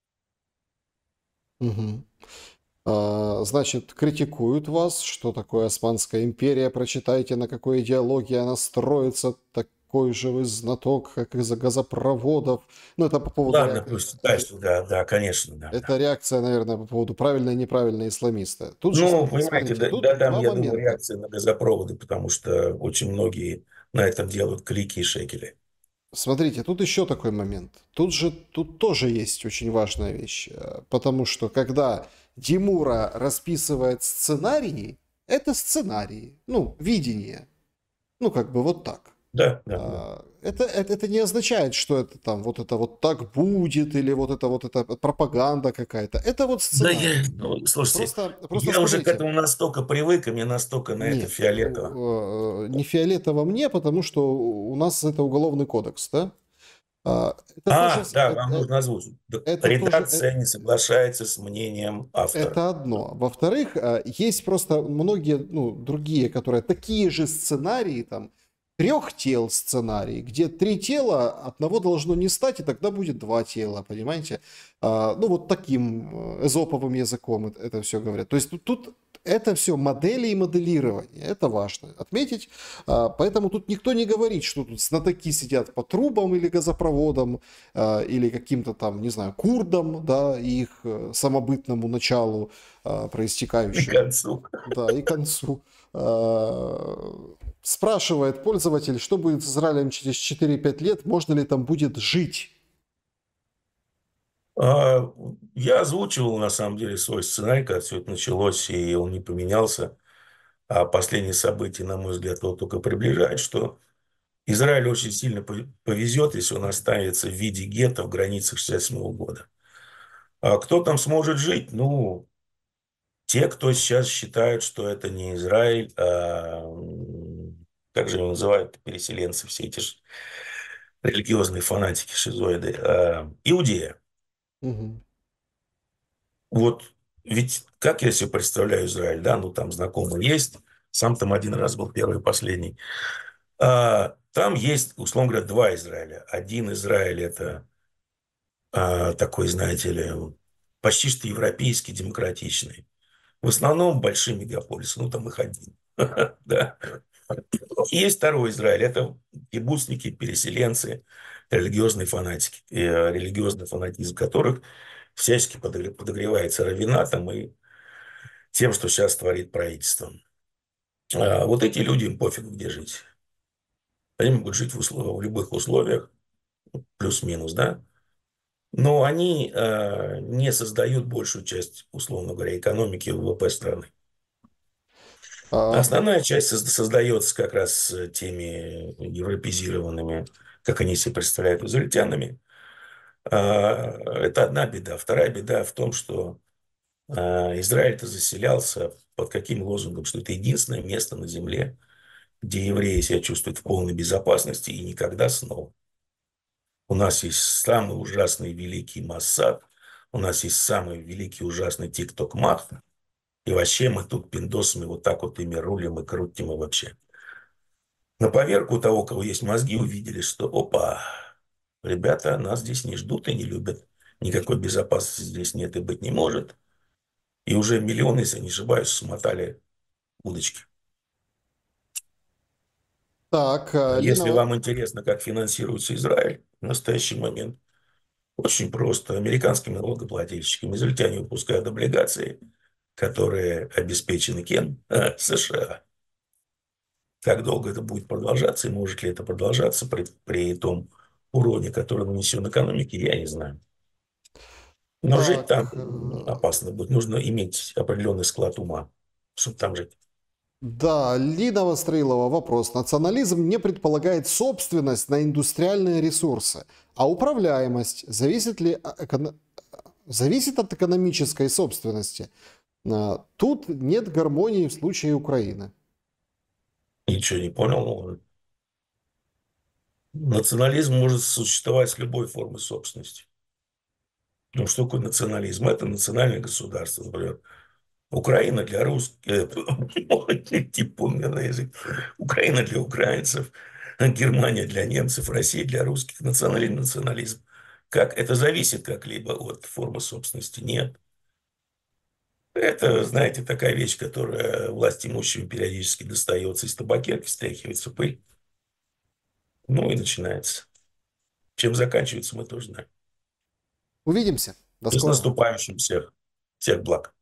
Мгм. Значит, критикуют вас, что такое Османская империя, прочитайте, на какой идеологии она строится, такой же вы знаток, как из-за газопроводов. Ну, это по поводу Ладно, пусть дальше, да, да, конечно, да, Это да. реакция, наверное, по поводу правильно и неправильно исламиста. Тут же, Ну, понимаете, смотрите, да, тут да, там, два я думаю, момента. реакция на газопроводы, потому что очень многие на этом делают клики и шекели. Смотрите, тут еще такой момент. Тут тоже есть очень важная вещь. Потому что когда Димура расписывает сценарии, это сценарии, ну, видение. Ну, как бы вот так. Да, да, да. Это не означает, что это там вот это вот так будет, или вот это пропаганда какая-то. Это вот Да я, сценарий. ну, слушайте, Просто я уже к смотрите. этому настолько привык, и мне настолько на это Нет, фиолетово. не фиолетово мне, потому что у нас это уголовный кодекс, да? Это тоже, Да, вам нужно озвучить. Да, это тоже, редакция не соглашается с мнением автора. это одно. Во-вторых, есть просто многие, ну, другие, которые такие же сценарии, там, трех тел сценарий, где три тела, одного должно не стать, и тогда будет два тела, понимаете? Ну, вот таким эзоповым языком это все говорят. То есть тут это все модели и моделирование, это важно отметить. Поэтому тут никто не говорит, что тут знатоки сидят по трубам или газопроводам, или каким-то там, не знаю, курдам, да, и их самобытному началу, К проистекающему, концу. да, и концу. Спрашивает пользователь, что будет с Израилем через 4-5 лет, можно ли там будет жить. А, Я озвучивал, на самом деле, свой сценарий, когда все это началось, и он не поменялся. А последние события, на мой взгляд, его только приближают, что Израиль очень сильно повезет, если он останется в виде гетто в границах 1967 года. А кто там сможет жить? Ну, те, кто сейчас считают, что это не Израиль, как же его называют, переселенцы, все эти религиозные фанатики, шизоиды, Иудея. Мгм. Вот ведь как я себе представляю Израиль, да, ну там знакомый есть, сам там один раз был первый и последний. Там есть, условно говоря, два Израиля. Один Израиль это такой, знаете ли, почти что европейский, демократичный. В основном большие мегаполисы, ну там их один. Да. И есть второй Израиль, это кибуцники, переселенцы, религиозные фанатики, религиозный фанатизм которых всячески подогревается равинатом и тем, что сейчас творит правительство. Вот эти люди, им пофиг, где жить. Они могут жить в любых условиях, плюс-минус, да. Но они не создают большую часть, условно говоря, экономики ВВП страны. А, Основная часть создается как раз теми европезированными, как они себе представляют, израильтянами. Это одна беда. Вторая беда в том, что Израиль-то заселялся под каким лозунгом, что это единственное место на земле, где евреи себя чувствуют в полной безопасности и никогда снова. У нас есть самый ужасный великий Моссад, у нас есть самый великий ужасный ТикТок-мат, и вообще мы тут пиндосами вот так вот ими рулим и крутим и вообще. На поверку у того, у кого есть мозги, увидели, что опа, ребята нас здесь не ждут и не любят. Никакой безопасности здесь нет и быть не может. И уже миллионы, если не ошибаюсь, смотали удочки. так, Если Лина, вам интересно, как финансируется Израиль в настоящий момент, очень просто. Американским налогоплательщикам израильтяне выпускают облигации, которые обеспечены кем? США. Как долго это будет продолжаться и может ли это продолжаться при том уроне, который нанесен экономике, я не знаю. Но жить там так, опасно будет. Нужно иметь определенный склад ума, чтобы там жить. да, Лина Вострилова, вопрос. Национализм не предполагает собственность на индустриальные ресурсы, а управляемость зависит от экономической собственности. Тут нет гармонии в случае Украины. Ничего не понял. Ну, национализм может существовать с любой формой собственности. Ну, что такое национализм? Это национальное государство, например. Украина для русских, типа у меня на язык. Украина для украинцев, Германия для немцев, Россия для русских. Национализм, национализм. Как это зависит как-либо от формы собственности? Нет. Это, знаете, такая вещь, которая власть имущим периодически достается из табакерки, стряхивается пыль. Ну и начинается. Чем заканчивается, мы тоже знаем. Увидимся. До И с скорого. наступающим всех. Всех благ.